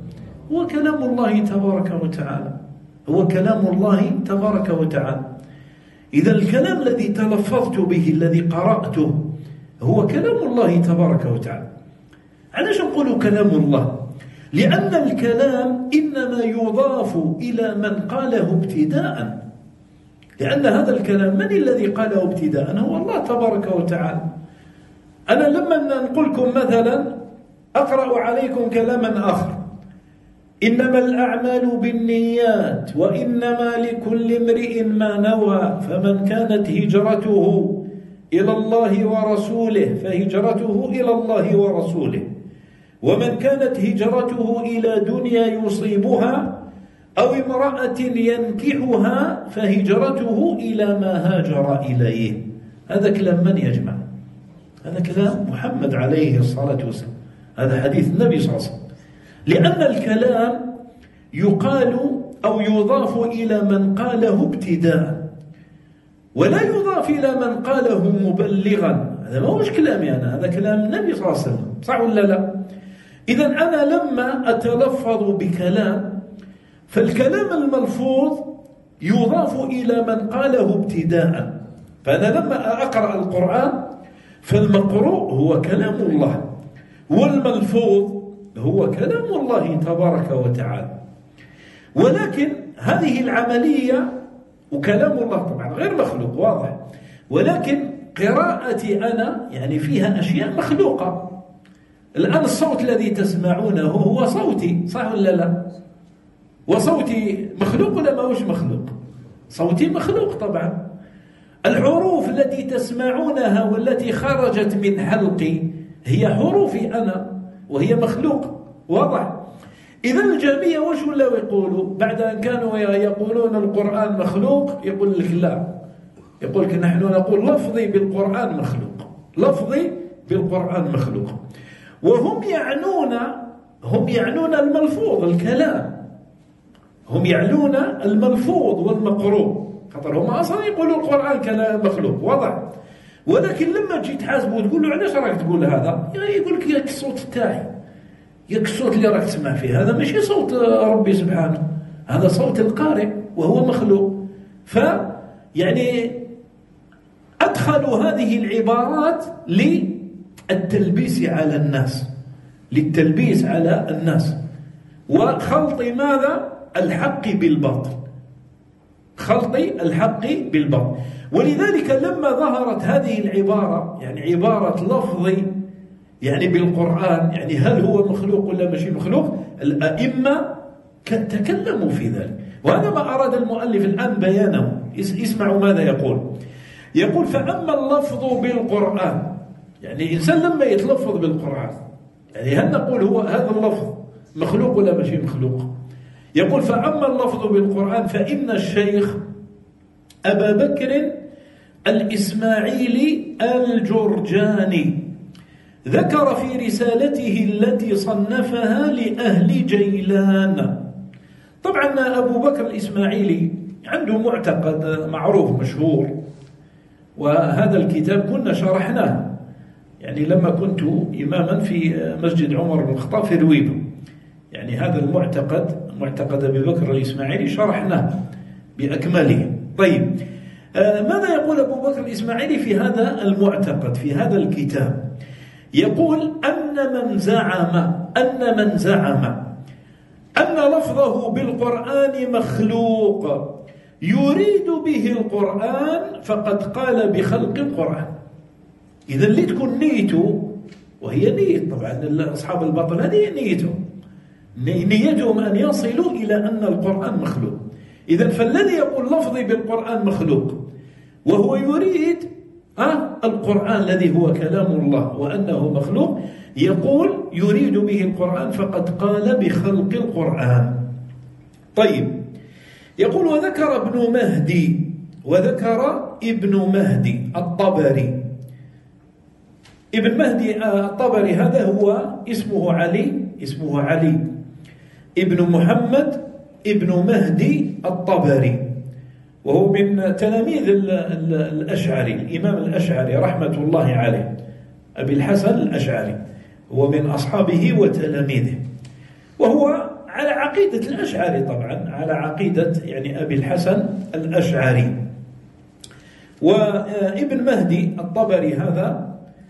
هو كلام الله تبارك وتعالى، هو كلام الله تبارك وتعالى. إذا الكلام الذي تلفظت به الذي قرأته هو كلام الله تبارك وتعالى. علاش نقول كلام الله؟ لأن الكلام إنما يضاف إلى من قاله ابتداء، لأن هذا الكلام من الذي قاله ابتداء؟ هو الله تبارك وتعالى. أنا لما نقول لكم مثلا أقرأ عليكم كلاما آخر: إنما الأعمال بالنيات وإنما لكل امرئ ما نوى، فمن كانت هجرته إلى الله ورسوله فهجرته إلى الله ورسوله، ومن كانت هجرته إلى دنيا يصيبها أو امرأة ينكحها فهجرته إلى ما هاجر إليه. هذا كلام من يا جماعة؟ هذا كلام محمد عليه الصلاة والسلام، هذا حديث النبي صلى الله عليه وسلم. لأن الكلام يقال أو يضاف إلى من قاله ابتداء، ولا يضاف إلى من قاله مبلغا. هذا ما هوش كلامي أنا، هذا كلام النبي صلى الله عليه وسلم، صح ولا لا؟ إذن أنا لما أتلفظ بكلام فالكلام الملفوظ يضاف إلى من قاله ابتداء. فأنا لما أقرأ القرآن فالمقروء هو كلام الله، والملفوظ هو كلام الله تبارك وتعالى. ولكن هذه العملية وكلام الله طبعا غير مخلوق واضح، ولكن قراءتي أنا يعني فيها أشياء مخلوقة. الآن الصوت الذي تسمعونه هو صوتي، صح ولا لا؟ وصوتي مخلوق ولا ما هوش مخلوق؟ صوتي مخلوق طبعا. الحروف التي تسمعونها والتي خرجت من حلقي هي حروفي أنا وهي مخلوق، واضح؟ إذا الجميع وش ولاو يقولوا بعد أن كانوا يقولون القرآن مخلوق؟ يقول لك لا، يقول لك نحن نقول لفظي بالقرآن مخلوق، لفظي بالقرآن مخلوق. وهم يعنون الملفوظ الكلام، هم يعنون الملفوظ والمقروء، خاطر هم أصلا يقولوا القرآن كلام مخلوق، واضح؟ ولكن لما تجي تحاسبه وتقول له علاش راك تقول هذا؟ يعني يقول لك ياك الصوت تاعي، ياك الصوت اللي راك تسمع فيه هذا ماشي صوت ربي سبحانه، هذا صوت القارئ وهو مخلوق. يعني أدخلوا هذه العبارات للتلبيس على الناس، للتلبيس على الناس وخلط ماذا؟ الحق بالباطل، خلط الحق بالباطل. ولذلك لما ظهرت هذه العبارة، يعني عبارة لفظي يعني بالقرآن، يعني هل هو مخلوق ولا ماشي مخلوق؟ الأئمة تكلموا في ذلك، وهذا ما أراد المؤلف الآن بيانه. اسمعوا ماذا يقول. يقول: فأما اللفظ بالقرآن، يعني الإنسان لما يتلفظ بالقرآن يعني هل نقول هو هذا اللفظ مخلوق ولا ماشي مخلوق؟ يقول: فأما اللفظ بالقرآن فإن الشيخ أبا بكر الإسماعيلي الجرجاني ذكر في رسالته التي صنفها لأهل جيلان. طبعا أبو بكر الإسماعيلي عنده معتقد معروف مشهور، وهذا الكتاب كنا شرحناه يعني لما كنت إماما في مسجد عمر بن الخطاب في رويبة. يعني هذا المعتقد، معتقد أبي بكر الإسماعيلي، شرحناه بأكمله. طيب، ماذا يقول أبو بكر الإسماعيلي في هذا المعتقد في هذا الكتاب؟ يقول: أن من زعم أن لفظه بالقرآن مخلوق يريد به القرآن فقد قال بخلق القرآن. إذا اللي تكون نيته، وهي نية طبعا أصحاب الباطل، هذه نيتهم أن يصلوا إلى أن القرآن مخلوق. إذا فالذي يقول لفظي بالقرآن مخلوق وهو يريد القرآن الذي هو كلام الله وأنه مخلوق، يقول يريد به القرآن فقد قال بخلق القرآن. طيب، يقول: وذكر ابن مهدي الطبري. ابن مهدي الطبري هذا هو اسمه علي ابن محمد ابن مهدي الطبري، وهو من تلاميذ الأشعري، الإمام الأشعري رحمة الله عليه، أبي الحسن الأشعري، هو من أصحابه وتلاميذه، وهو على عقيدة الأشعري طبعا، على عقيدة يعني أبي الحسن الأشعري. وابن مهدي الطبري هذا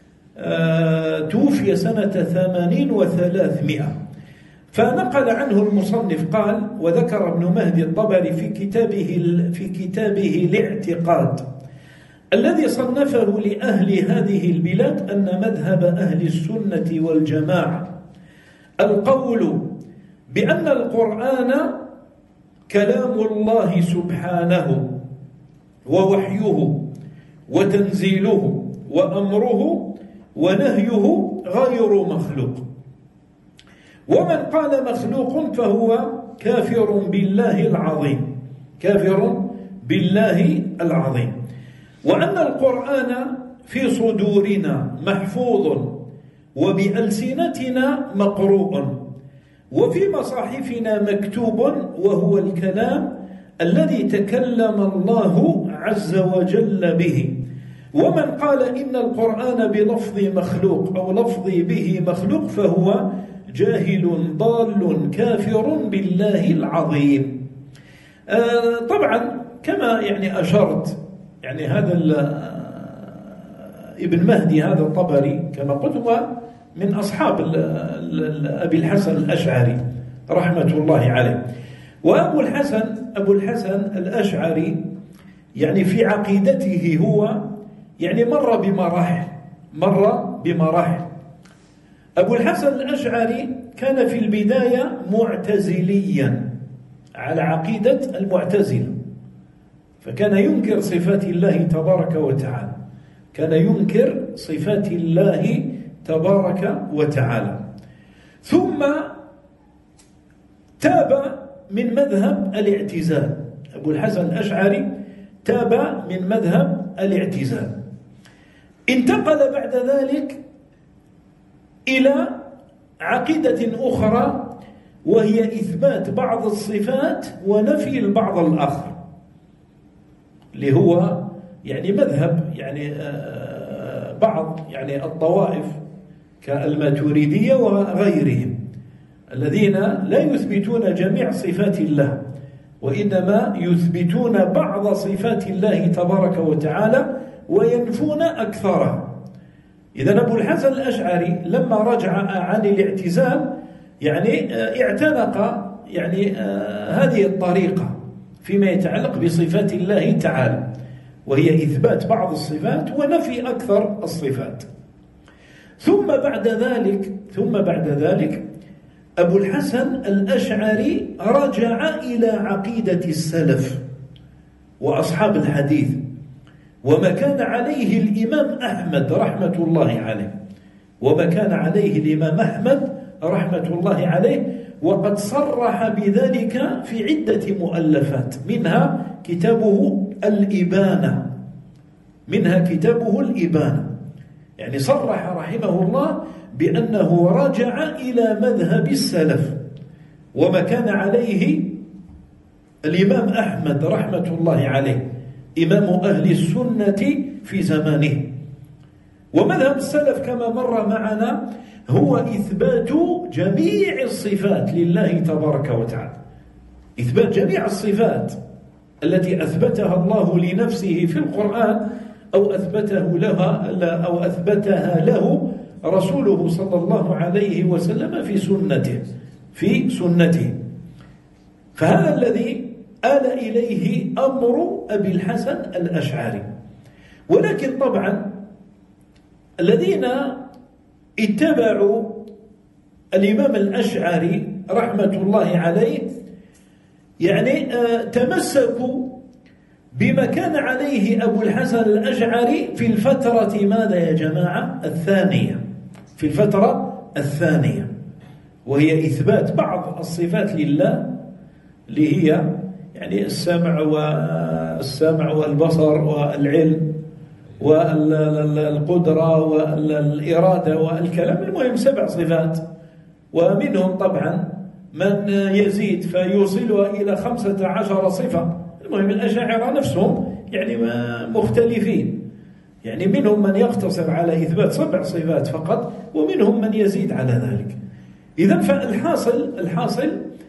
توفي سنة 80 و300. فنقل عنه المصنف قال: وذكر ابن مهدي الطبري في كتابه الاعتقاد الذي صنفه لأهل هذه البلاد أن مذهب أهل السنة والجماعة القول بأن القرآن كلام الله سبحانه ووحيه وتنزيله وأمره ونهيه غير مخلوق، ومن قال مخلوق فهو كافر بالله العظيم، كافر بالله العظيم، وأن القرآن في صدورنا محفوظ وبألسنتنا مقروء وفي مصاحفنا مكتوب، وهو الكلام الذي تكلم الله عز وجل به. ومن قال إن القرآن بلفظ مخلوق أو لفظي به مخلوق فهو جاهل ضال كافر بالله العظيم. طبعا كما يعني أشرت، يعني هذا ابن مهدي هذا الطبري كما قلت هو من أصحاب أبي الحسن الأشعري رحمة الله عليه. وأبو الحسن الأشعري يعني في عقيدته هو يعني مر بمراحل. أبو الحسن الأشعري كان في البداية معتزليا على عقيدة المعتزلة، فكان ينكر صفات الله تبارك وتعالى، كان ينكر صفات الله تبارك وتعالى. ثم تاب من مذهب الاعتزال. أبو الحسن الأشعري تاب من مذهب الاعتزال، انتقل بعد ذلك إلى عقيدة أخرى وهي إثبات بعض الصفات ونفي البعض الآخر، اللي هو يعني مذهب يعني بعض يعني الطوائف كالماتريدية وغيرهم الذين لا يثبتون جميع صفات الله، وإنما يثبتون بعض صفات الله تبارك وتعالى وينفون أكثرها. إذن أبو الحسن الأشعري لما رجع عن الاعتزال يعني اعتنق يعني هذه الطريقة فيما يتعلق بصفات الله تعالى، وهي إثبات بعض الصفات ونفي أكثر الصفات. ثم بعد ذلك أبو الحسن الأشعري رجع إلى عقيدة السلف وأصحاب الحديث، وما كان عليه الإمام أحمد رحمة الله عليه، رحمة الله عليه، وقد صرح بذلك في عدة مؤلفات، منها كتابه الإبانة، يعني صرح رحمه الله بأنه رجع إلى مذهب السلف وما كان عليه الإمام أحمد رحمة الله عليه إمام أهل السنة في زمانه. ومذهب السلف كما مر معنا هو إثبات جميع الصفات لله تبارك وتعالى، إثبات جميع الصفات التي أثبتها الله لنفسه في القرآن أو أثبتها له رسوله صلى الله عليه وسلم في سنته. فهذا الذي آل إليه أمر أبي الحسن الأشعري. ولكن طبعا الذين اتبعوا الإمام الأشعري رحمة الله عليه يعني تمسكوا بما كان عليه أبو الحسن الأشعري في الفترة ماذا يا جماعة؟ في الفترة الثانية، وهي إثبات بعض الصفات لله اللي هي يعني السمع والبصر والعلم والقدرة والإرادة والكلام، المهم 7 صفات. ومنهم طبعا من يزيد فيوصلها إلى 15 صفة. المهم الأشاعرة نفسهم يعني مختلفين، يعني منهم من يقتصر على إثبات 7 صفات فقط، ومنهم من يزيد على ذلك. إذن فالحاصل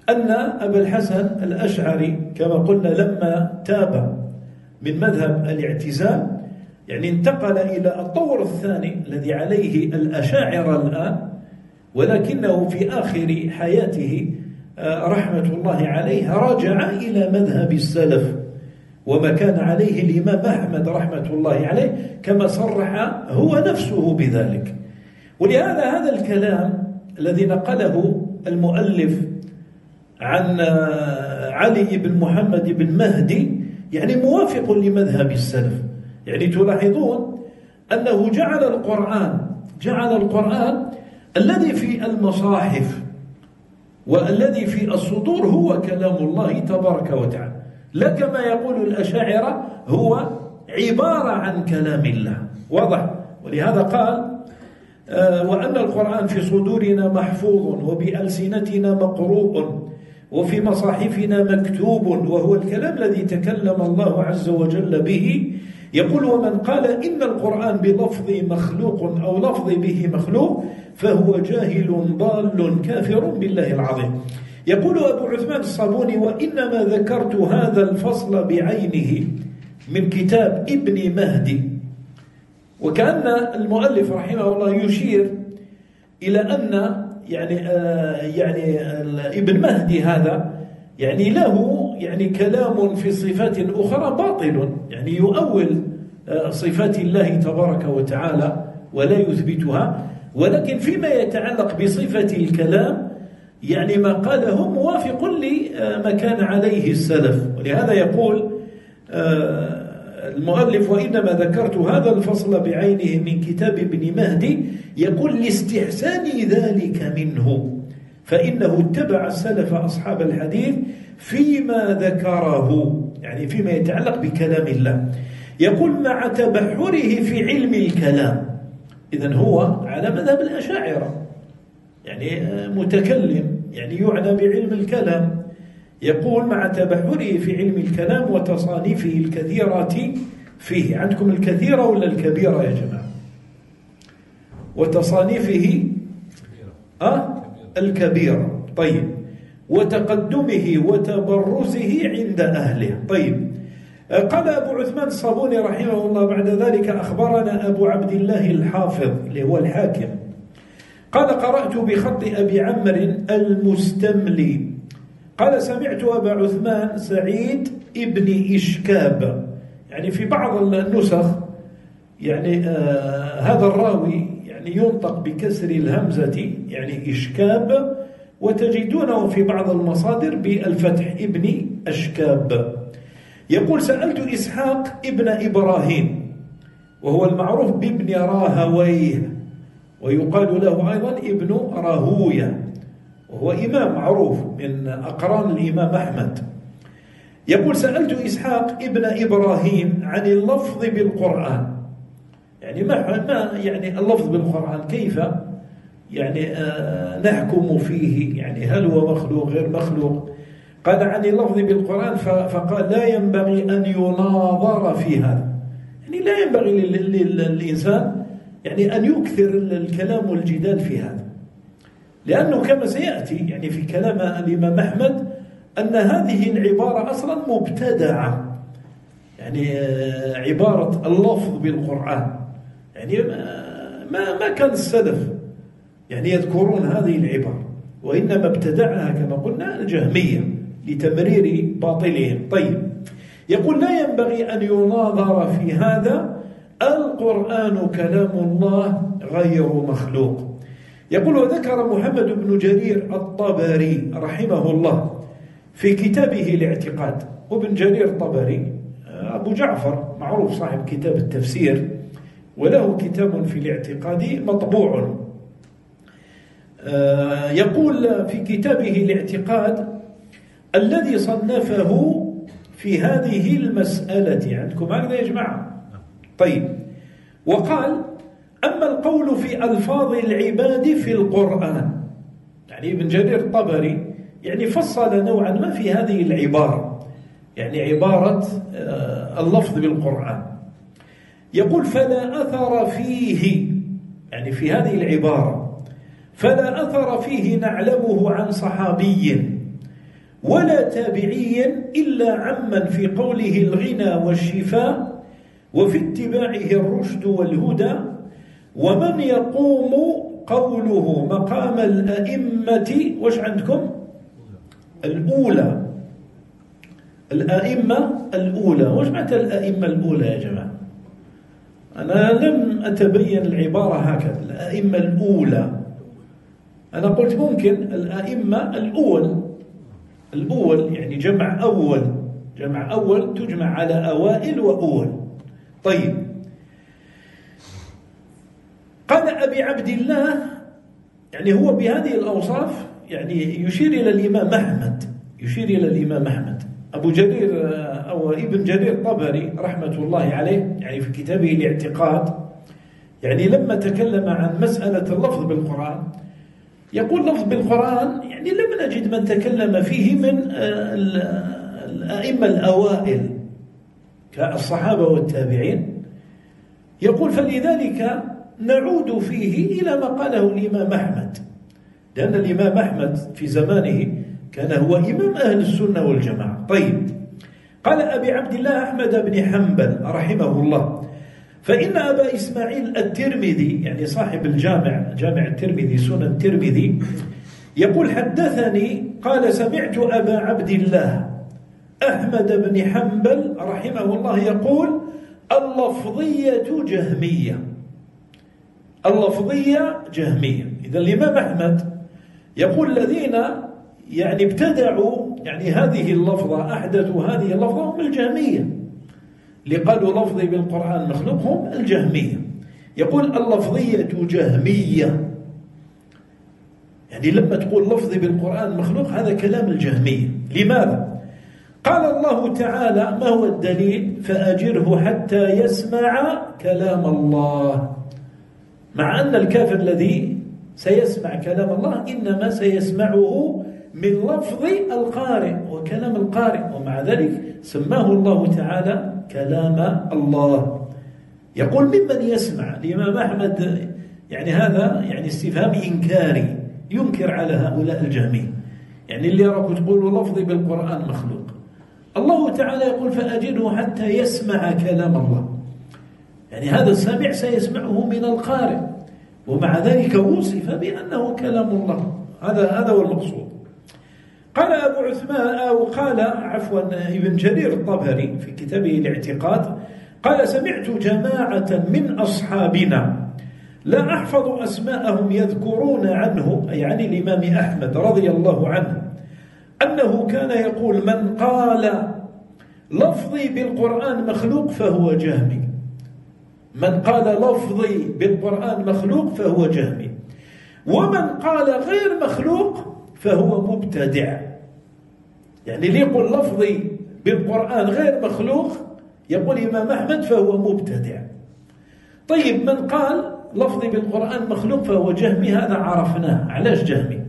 أن أبا الحسن الأشعري كما قلنا لما تاب من مذهب الاعتزال يعني انتقل إلى الطور الثاني الذي عليه الأشاعرة الآن، ولكنه في آخر حياته رحمة الله عليه رجع إلى مذهب السلف وما كان عليه الإمام أحمد رحمة الله عليه كما صرح هو نفسه بذلك. ولهذا هذا الكلام الذي نقله المؤلف عن علي بن محمد بن مهدي يعني موافق لمذهب السلف. يعني تلاحظون أنه جعل القرآن الذي في المصاحف والذي في الصدور هو كلام الله تبارك وتعالى، لا كما يقول الأشاعرة هو عبارة عن كلام الله. واضح؟ ولهذا قال وأن القرآن في صدورنا محفوظ وبألسنتنا مقروء وفي مصاحفنا مكتوب وهو الكلام الذي تكلم الله عز وجل به. يقول ومن قال إن القرآن بلفظ مخلوق أو لفظ به مخلوق فهو جاهل ضال كافر بالله العظيم. يقول أبو عثمان الصابوني وإنما ذكرت هذا الفصل بعينه من كتاب ابن مهدي، وكأن المؤلف رحمه الله يشير إلى أن يعني ابن مهدي هذا يعني له يعني كلام في صفات أخرى باطل، يعني يؤول صفات الله تبارك وتعالى ولا يثبتها، ولكن فيما يتعلق بصفة الكلام يعني ما قاله موافق لما كان عليه السلف. ولهذا يقول المؤلف وإنما ذكرت هذا الفصل بعينه من كتاب ابن مهدي يقول لاستحسان ذلك منه فإنه اتبع السلف أصحاب الحديث فيما ذكره، يعني فيما يتعلق بكلام الله. يقول مع تبحره في علم الكلام، إذن هو على مذهب الأشاعرة يعني متكلم يعني يعنى بعلم الكلام. يقول مع تبحره في علم الكلام وتصانيفه الكثيرة فيه. عندكم الكثيرة ولا الكبيرة يا جماعة؟ وتصانيفه الكبيرة. طيب. وتقدمه وتبرزه عند أهله. طيب. قال أبو عثمان الصابوني رحمه الله بعد ذلك أخبرنا أبو عبد الله الحافظ اللي هو الحاكم قال قرأت بخط أبي عمرو المستملي قال سمعت أبا عثمان سعيد ابن إشكاب. يعني في بعض النسخ يعني هذا الراوي يعني ينطق بكسر الهمزة يعني إشكاب، وتجدونه في بعض المصادر بالفتح ابن أشكاب. يقول سألت إسحاق ابن إبراهيم وهو المعروف بابن راهويه، ويقال له أيضا ابن راهوية، وهو إمام معروف من أقران الإمام أحمد. يقول سألت إسحاق ابن إبراهيم عن اللفظ بالقرآن، يعني ما يعني اللفظ بالقرآن كيف يعني نحكم فيه، يعني هل هو مخلوق غير مخلوق؟ قال عن اللفظ بالقرآن فقال لا ينبغي أن يناظر في هذا، يعني لا ينبغي للإنسان يعني أن يكثر الكلام والجدال في هذا، لأنه كما سيأتي يعني في كلام الإمام أحمد أن هذه العبارة أصلا مبتدعة، يعني عبارة اللفظ بالقرآن يعني ما كان السلف يعني يذكرون هذه العبارة، وإنما ابتدعها كما قلنا الجهمية لتمرير باطلهم. طيب. يقول لا ينبغي أن يناظر في هذا، القرآن كلام الله غير مخلوق. يقول وذكر محمد بن جرير الطبري رحمه الله في كتابه الاعتقاد، وابن جرير الطبري أبو جعفر معروف صاحب كتاب التفسير، وله كتاب في الاعتقاد مطبوع. يقول في كتابه الاعتقاد الذي صنفه في هذه المسألة، عندكم هذا يا جماعة؟ طيب. وقال أما القول في ألفاظ العباد في القرآن، يعني ابن جرير الطبري يعني فصل نوعا ما في هذه العبارة، يعني عبارة اللفظ بالقرآن. يقول فلا أثر فيه، يعني في هذه العبارة فلا أثر فيه نعلمه عن صحابي ولا تابعي إلا عمن في قوله الغنى والشفاء وفي اتباعه الرشد والهدى، ومن يقوم قوله مقام الأئمة وش عندكم؟ الأولى، الأئمة الأولى. وش معنى الأئمة الأولى يا جماعة؟ أنا لم أتبين العبارة هكذا، الأئمة الأولى. أنا قلت ممكن الأئمة الأول يعني جمع أول، جمع أول تجمع على أوائل وأول. طيب، قال أبي عبد الله، يعني هو بهذه الأوصاف يعني يشير إلى الإمام أحمد، يشير إلى الإمام أحمد. أبو جرير أو ابن جرير الطبري رحمة الله عليه يعني في كتابه الاعتقاد، يعني لما تكلم عن مسألة اللفظ بالقرآن يقول لفظ بالقرآن يعني لم نجد من تكلم فيه من الأئمة الأوائل كالصحابة والتابعين. يقول فلذلك نعود فيه إلى ما قاله الإمام أحمد، لأن الإمام أحمد في زمانه كان هو إمام أهل السنة والجماعة. طيب، قال أبي عبد الله أحمد بن حنبل رحمه الله، فإن أبا إسماعيل الترمذي يعني صاحب الجامع، جامع الترمذي سنن الترمذي، يقول حدثني قال سمعت أبا عبد الله أحمد بن حنبل رحمه الله يقول اللفظية جهمية، اللفظية جهمية. إذا الإمام أحمد يقول الذين يعني ابتدعوا يعني هذه اللفظة، أحدثوا هذه اللفظة هم الجهمية، اللي قالوا لفظي بالقرآن مخلوق هم الجهمية. يقول اللفظية جهمية، يعني لما تقول لفظي بالقرآن مخلوق هذا كلام الجهمية. لماذا؟ قال الله تعالى ما هو الدليل؟ فأجره حتى يسمع كلام الله. مع أن الكافر الذي سيسمع كلام الله إنما سيسمعه من لفظ القارئ وكلام القارئ، ومع ذلك سماه الله تعالى كلام الله. يقول ممن يسمع. الإمام أحمد يعني هذا يعني استفهام إنكاري، ينكر على هؤلاء الجهميين، يعني اللي يراكم تقولوا لفظي بالقرآن مخلوق. الله تعالى يقول فأجره حتى يسمع كلام الله، يعني هذا السامع سيسمعه من القارئ، ومع ذلك وصف بأنه كلام الله. هذا هو المقصود. قال أبو عثمان أو قال عفوا ابن جرير الطبري في كتابه الاعتقاد قال سمعت جماعة من أصحابنا لا أحفظ أسماءهم يذكرون عنه، أي عن الإمام أحمد رضي الله عنه، أنه كان يقول من قال لفظي بالقرآن مخلوق فهو جهمي، من قال لفظي بالقرآن مخلوق فهو جهمي، ومن قال غير مخلوق فهو مبتدع. يعني اللي يقول لفظي بالقرآن غير مخلوق يقول الإمام أحمد فهو مبتدع. طيب، من قال لفظي بالقرآن مخلوق فهو جهمي، هذا عرفناه. علاش جهمي؟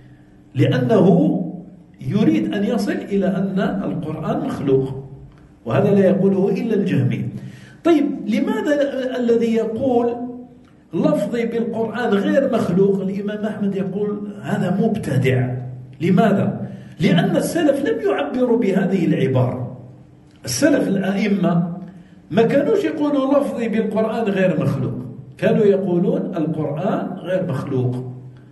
لأنه يريد أن يصل إلى أن القرآن مخلوق، وهذا لا يقوله إلا الجهمي. طيب، لماذا الذي يقول لفظي بالقرآن غير مخلوق الإمام أحمد يقول هذا مبتدع؟ لماذا؟ لأن السلف لم يعبروا بهذه العبارة. السلف الأئمة ما كانوش يقولوا لفظي بالقرآن غير مخلوق، كانوا يقولون القرآن غير مخلوق،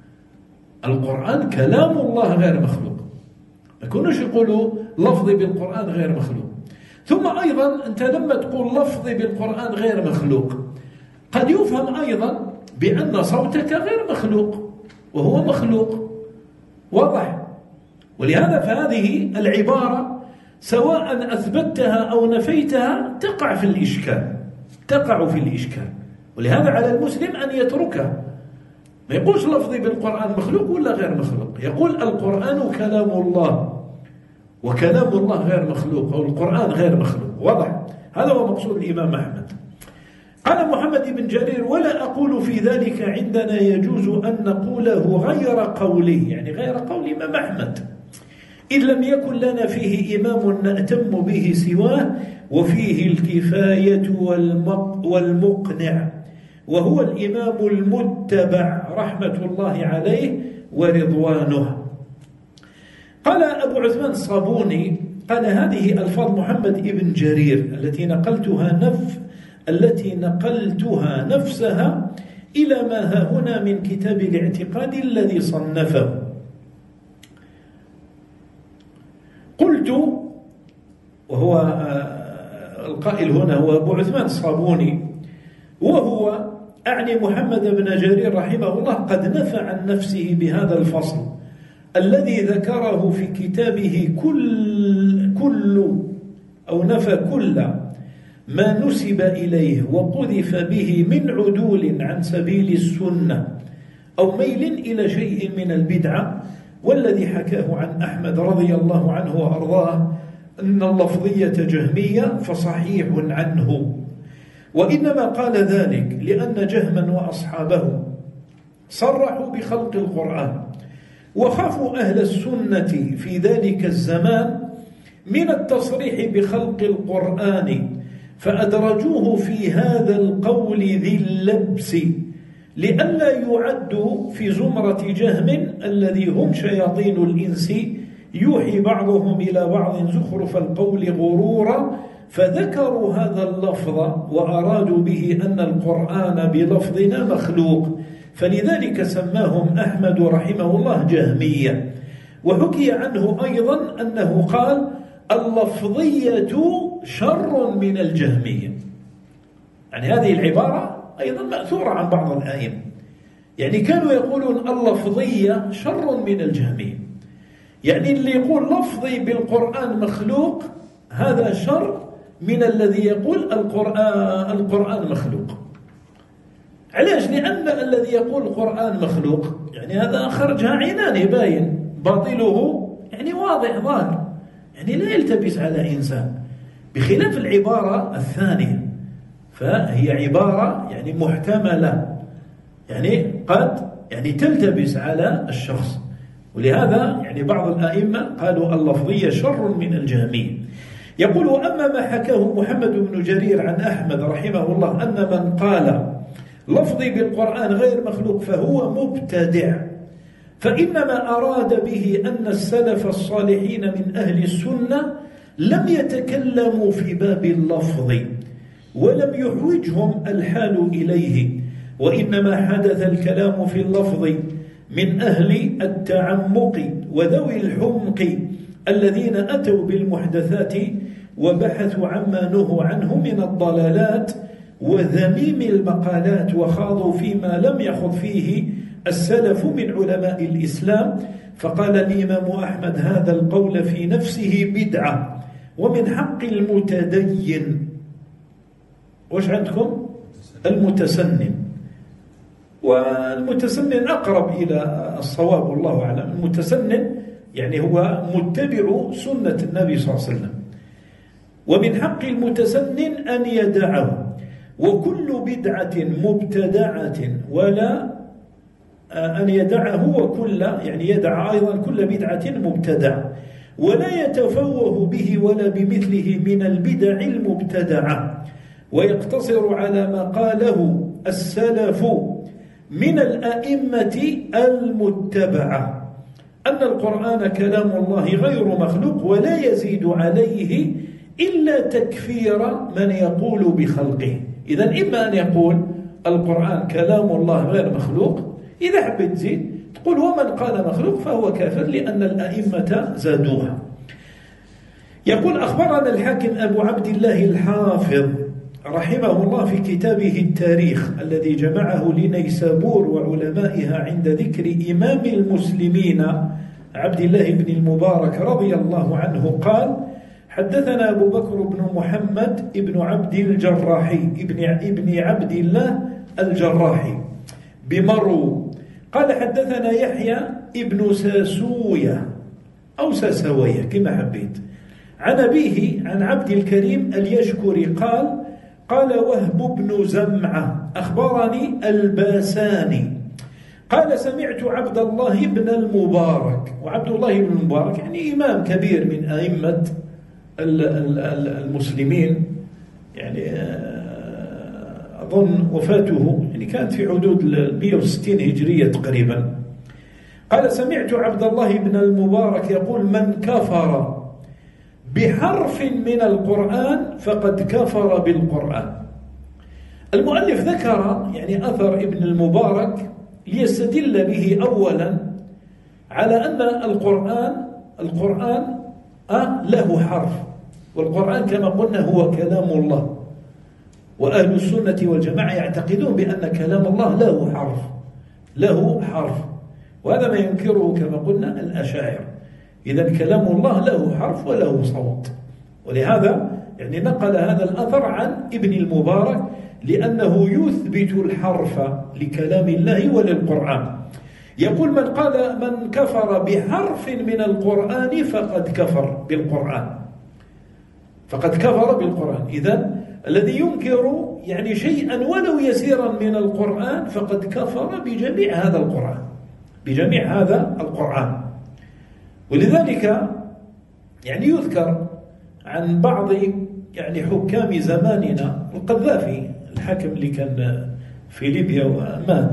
القرآن كلام الله غير مخلوق، ما كانوش يقولوا لفظي بالقرآن غير مخلوق. ثم أيضا أنت لما تقول لفظي بالقرآن غير مخلوق قد يفهم أيضا بأن صوتك غير مخلوق وهو مخلوق، واضح؟ ولهذا فهذه العبارة سواء أثبتها أو نفيتها تقع في الإشكال، تقع في الإشكال. ولهذا على المسلم أن يتركها، ما يقولش لفظي بالقرآن مخلوق ولا غير مخلوق، يقول القرآن كلام الله وكلام الله غير مخلوق، أو القرآن غير مخلوق، واضح؟ هذا هو مقصود الإمام أحمد. قال محمد بن جرير ولا أقول في ذلك عندنا يجوز أن نقوله غير قوله، يعني غير قول الإمام أحمد، إذ لم يكن لنا فيه إمام نأتم به سواه، وفيه الكفاية والمقنع، وهو الإمام المتبع رحمة الله عليه ورضوانه. قال أبو عثمان الصابوني قال هذه ألفاظ محمد بن جرير التي نقلتها نفسها إلى ما ها هنا من كتاب الاعتقاد الذي صنفه. قلت، وهو القائل هنا هو أبو عثمان الصابوني، وهو أعني محمد بن جرير رحمه الله قد نفى عن نفسه بهذا الفصل الذي ذكره في كتابه نفى كل ما نسب إليه وقذف به من عدول عن سبيل السنة أو ميل إلى شيء من البدعة، والذي حكاه عن أحمد رضي الله عنه وأرضاه أن اللفظية جهمية فصحيح عنه، وإنما قال ذلك لأن جهما وأصحابه صرحوا بخلق القرآن، وخافوا أهل السنة في ذلك الزمان من التصريح بخلق القرآن، فأدرجوه في هذا القول ذي اللبس لئلا يعدوا في زمرة جهم الذي هم شياطين الإنس يوحي بعضهم إلى بعض زخرف القول غرورا، فذكروا هذا اللفظ وأرادوا به أن القرآن بلفظنا مخلوق، فلذلك سماهم أحمد رحمه الله جهمية. وحكي عنه أيضا أنه قال اللفظية شر من الجهمية، يعني هذه العبارة أيضا مأثورة عن بعض الآئمة، يعني كانوا يقولون اللفظية شر من الجهمية، يعني اللي يقول لفظي بالقرآن مخلوق هذا شر من الذي يقول القرآن مخلوق. علاش؟ لأن الذي يقول القرآن مخلوق يعني هذا خرجها عنان باين، باطله يعني واضح ظاهر، يعني لا يلتبس على إنسان، بخلاف العبارة الثانية فهي عبارة يعني محتملة، يعني قد يعني تلتبس على الشخص، ولهذا يعني بعض الأئمة قالوا اللفظية شر من الجهمية. يقول أما ما حكاه محمد بن جرير عن أحمد رحمه الله أن من قال لفظي بالقرآن غير مخلوق فهو مبتدع، فإنما أراد به أن السلف الصالحين من أهل السنة لم يتكلموا في باب اللفظ ولم يحوجهم الحال إليه، وإنما حدث الكلام في اللفظ من أهل التعمق وذوي الحمق الذين أتوا بالمحدثات وبحثوا عما نهوا عنه من الضلالات وذميم المقالات، وخاضوا فيما لم يخض فيه السلف من علماء الإسلام. فقال الإمام أحمد هذا القول في نفسه بدعة، ومن حق المتدين، وش عندكم؟ المتسنن، والمتسنن أقرب إلى الصواب والله أعلم. المتسنن يعني هو متبع سنة النبي صلى الله عليه وسلم، ومن حق المتسنن أن يدعه، وكل بدعة مبتدعة ولا أن يدعه، وكل يعني يدع أيضا كل بدعة مبتدع، ولا يتفوه به ولا بمثله من البدع المبتدعة، ويقتصر على ما قاله السلف من الأئمة المتبعة أن القرآن كلام الله غير مخلوق، ولا يزيد عليه إلا تكفير من يقول بخلقه. إذن إما أن يقول القرآن كلام الله غير مخلوق، إذا حبيت تزيد تقول ومن قال مخلوق فهو كافر، لأن الأئمة زادوها. يقول أخبرنا الحاكم أبو عبد الله الحافظ رحمه الله في كتابه التاريخ الذي جمعه لنيسابور وعلمائها عند ذكر إمام المسلمين عبد الله بن المبارك رضي الله عنه قال حدثنا أبو بكر بن محمد ابن عبد الجراحي ابن عبد الله الجراحي بمرو قال حدثنا يحيى ابن ساسوية أو ساسوية كما حبيت عن أبيه عن عبد الكريم اليشكري قال وهب بن زمعة أخبرني الباساني قال سمعت عبد الله بن المبارك، وعبد الله بن المبارك يعني إمام كبير من أئمة المسلمين، يعني أظن وفاته يعني كانت في حدود 160 هجرية تقريبا. قال سمعت عبد الله بن المبارك يقول من كفر بحرف من القرآن فقد كفر بالقرآن. المؤلف ذكر يعني أثر ابن المبارك ليستدل به أولا على أن القرآن له حرف، والقرآن كما قلنا هو كلام الله، وأهل السنة والجماعة يعتقدون بأن كلام الله له حرف، وهذا ما ينكره كما قلنا الأشاعرة. إذن كلام الله له حرف وله صوت، ولهذا يعني نقل هذا الأثر عن ابن المبارك لأنه يثبت الحرف لكلام الله وللقرآن. يقول من كفر بحرف من القرآن فقد كفر بالقرآن. إذن الذي ينكر يعني شيئا ولو يسيرا من القرآن فقد كفر بجميع هذا القرآن. ولذلك يعني يذكر عن بعض يعني حكام زماننا، القذافي الحاكم اللي كان في ليبيا ومات،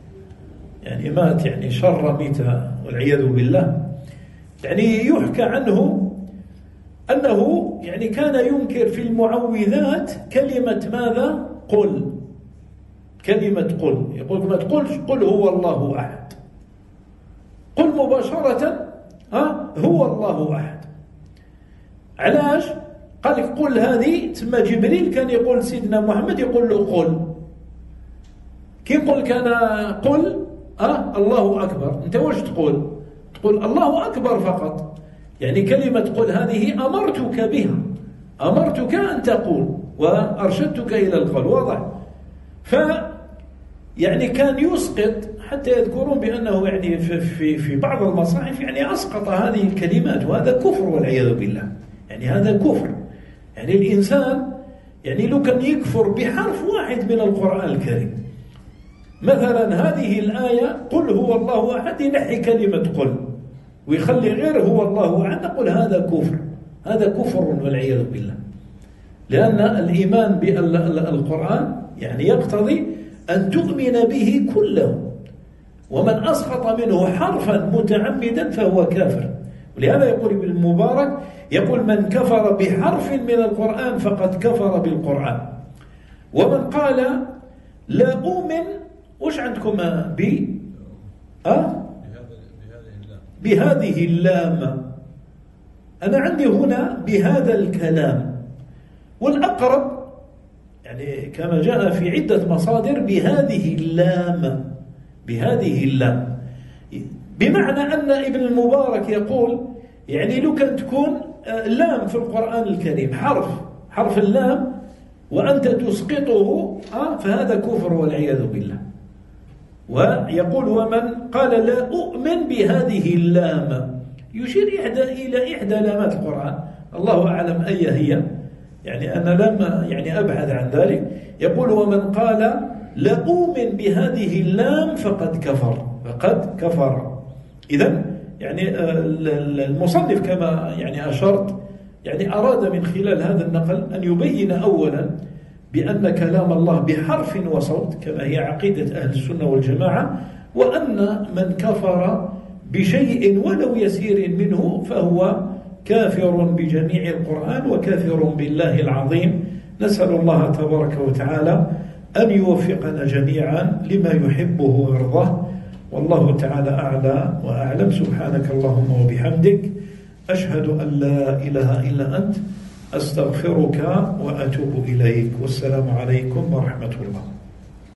يعني شر ميتة والعياذ بالله. يعني يحكى عنه أنه يعني كان ينكر في المعوذات كلمة ماذا؟ قل. يقول ما تقولش قل هو الله أحد، قل مباشرة هو الله أحد. علاش؟ قال لك قل هذه ثم جبريل كان يقول سيدنا محمد يقول له قل، كي يقول كان قل الله أكبر، أنت واش تقول الله أكبر فقط. يعني كلمة قل هذه أمرتك بها، أمرتك أن تقول وأرشدتك إلى القول، واضح؟ يعني كان يسقط، حتى يذكرون بأنه يعني في بعض المصاحف يعني أسقط هذه الكلمات، وهذا كفر والعياذ بالله. يعني هذا كفر، يعني الإنسان يعني لو كان يكفر بحرف واحد من القرآن الكريم، مثلا هذه الآية قل هو الله أحد، ينحي كلمة قل ويخلي غير هو الله أحد، نقول هذا كفر والعياذ بالله. لأن الإيمان بالقرآن يعني يقتضي أن تؤمن به كله، ومن أسقط منه حرفا متعمدا فهو كافر. ولهذا يقول ابن المبارك يقول من كفر بحرف من القرآن فقد كفر بالقرآن. ومن قال لا أؤمن، وش عندكم بهذه اللام، أنا عندي هنا بهذا الكلام، والأقرب يعني كما جاء في عدة مصادر بهذه اللام، بمعنى أن ابن المبارك يقول يعني لو كان تكون لام في القرآن الكريم حرف اللام وأنت تسقطه فهذا كفر والعياذ بالله. ويقول ومن قال لا أؤمن بهذه اللام، يشير إلى إحدى لامات القرآن، الله أعلم أي هي، يعني أنا لم يعني أبحث عن ذلك. يقول ومن قال لا أؤمن بهذه اللام فقد كفر. إذن يعني المصنف كما يعني أشرت يعني أراد من خلال هذا النقل أن يبين أولا بأن كلام الله بحرف وصوت كما هي عقيدة أهل السنة والجماعة، وأن من كفر بشيء ولو يسير منه فهو كافر بجميع القرآن وكافر بالله العظيم. نسأل الله تبارك وتعالى أن يوفقنا جميعا لما يحبه ويرضاه، والله تعالى أعلى وأعلم. سبحانك اللهم وبحمدك، أشهد أن لا إله إلا أنت، أستغفرك وأتوب إليك، والسلام عليكم ورحمة الله.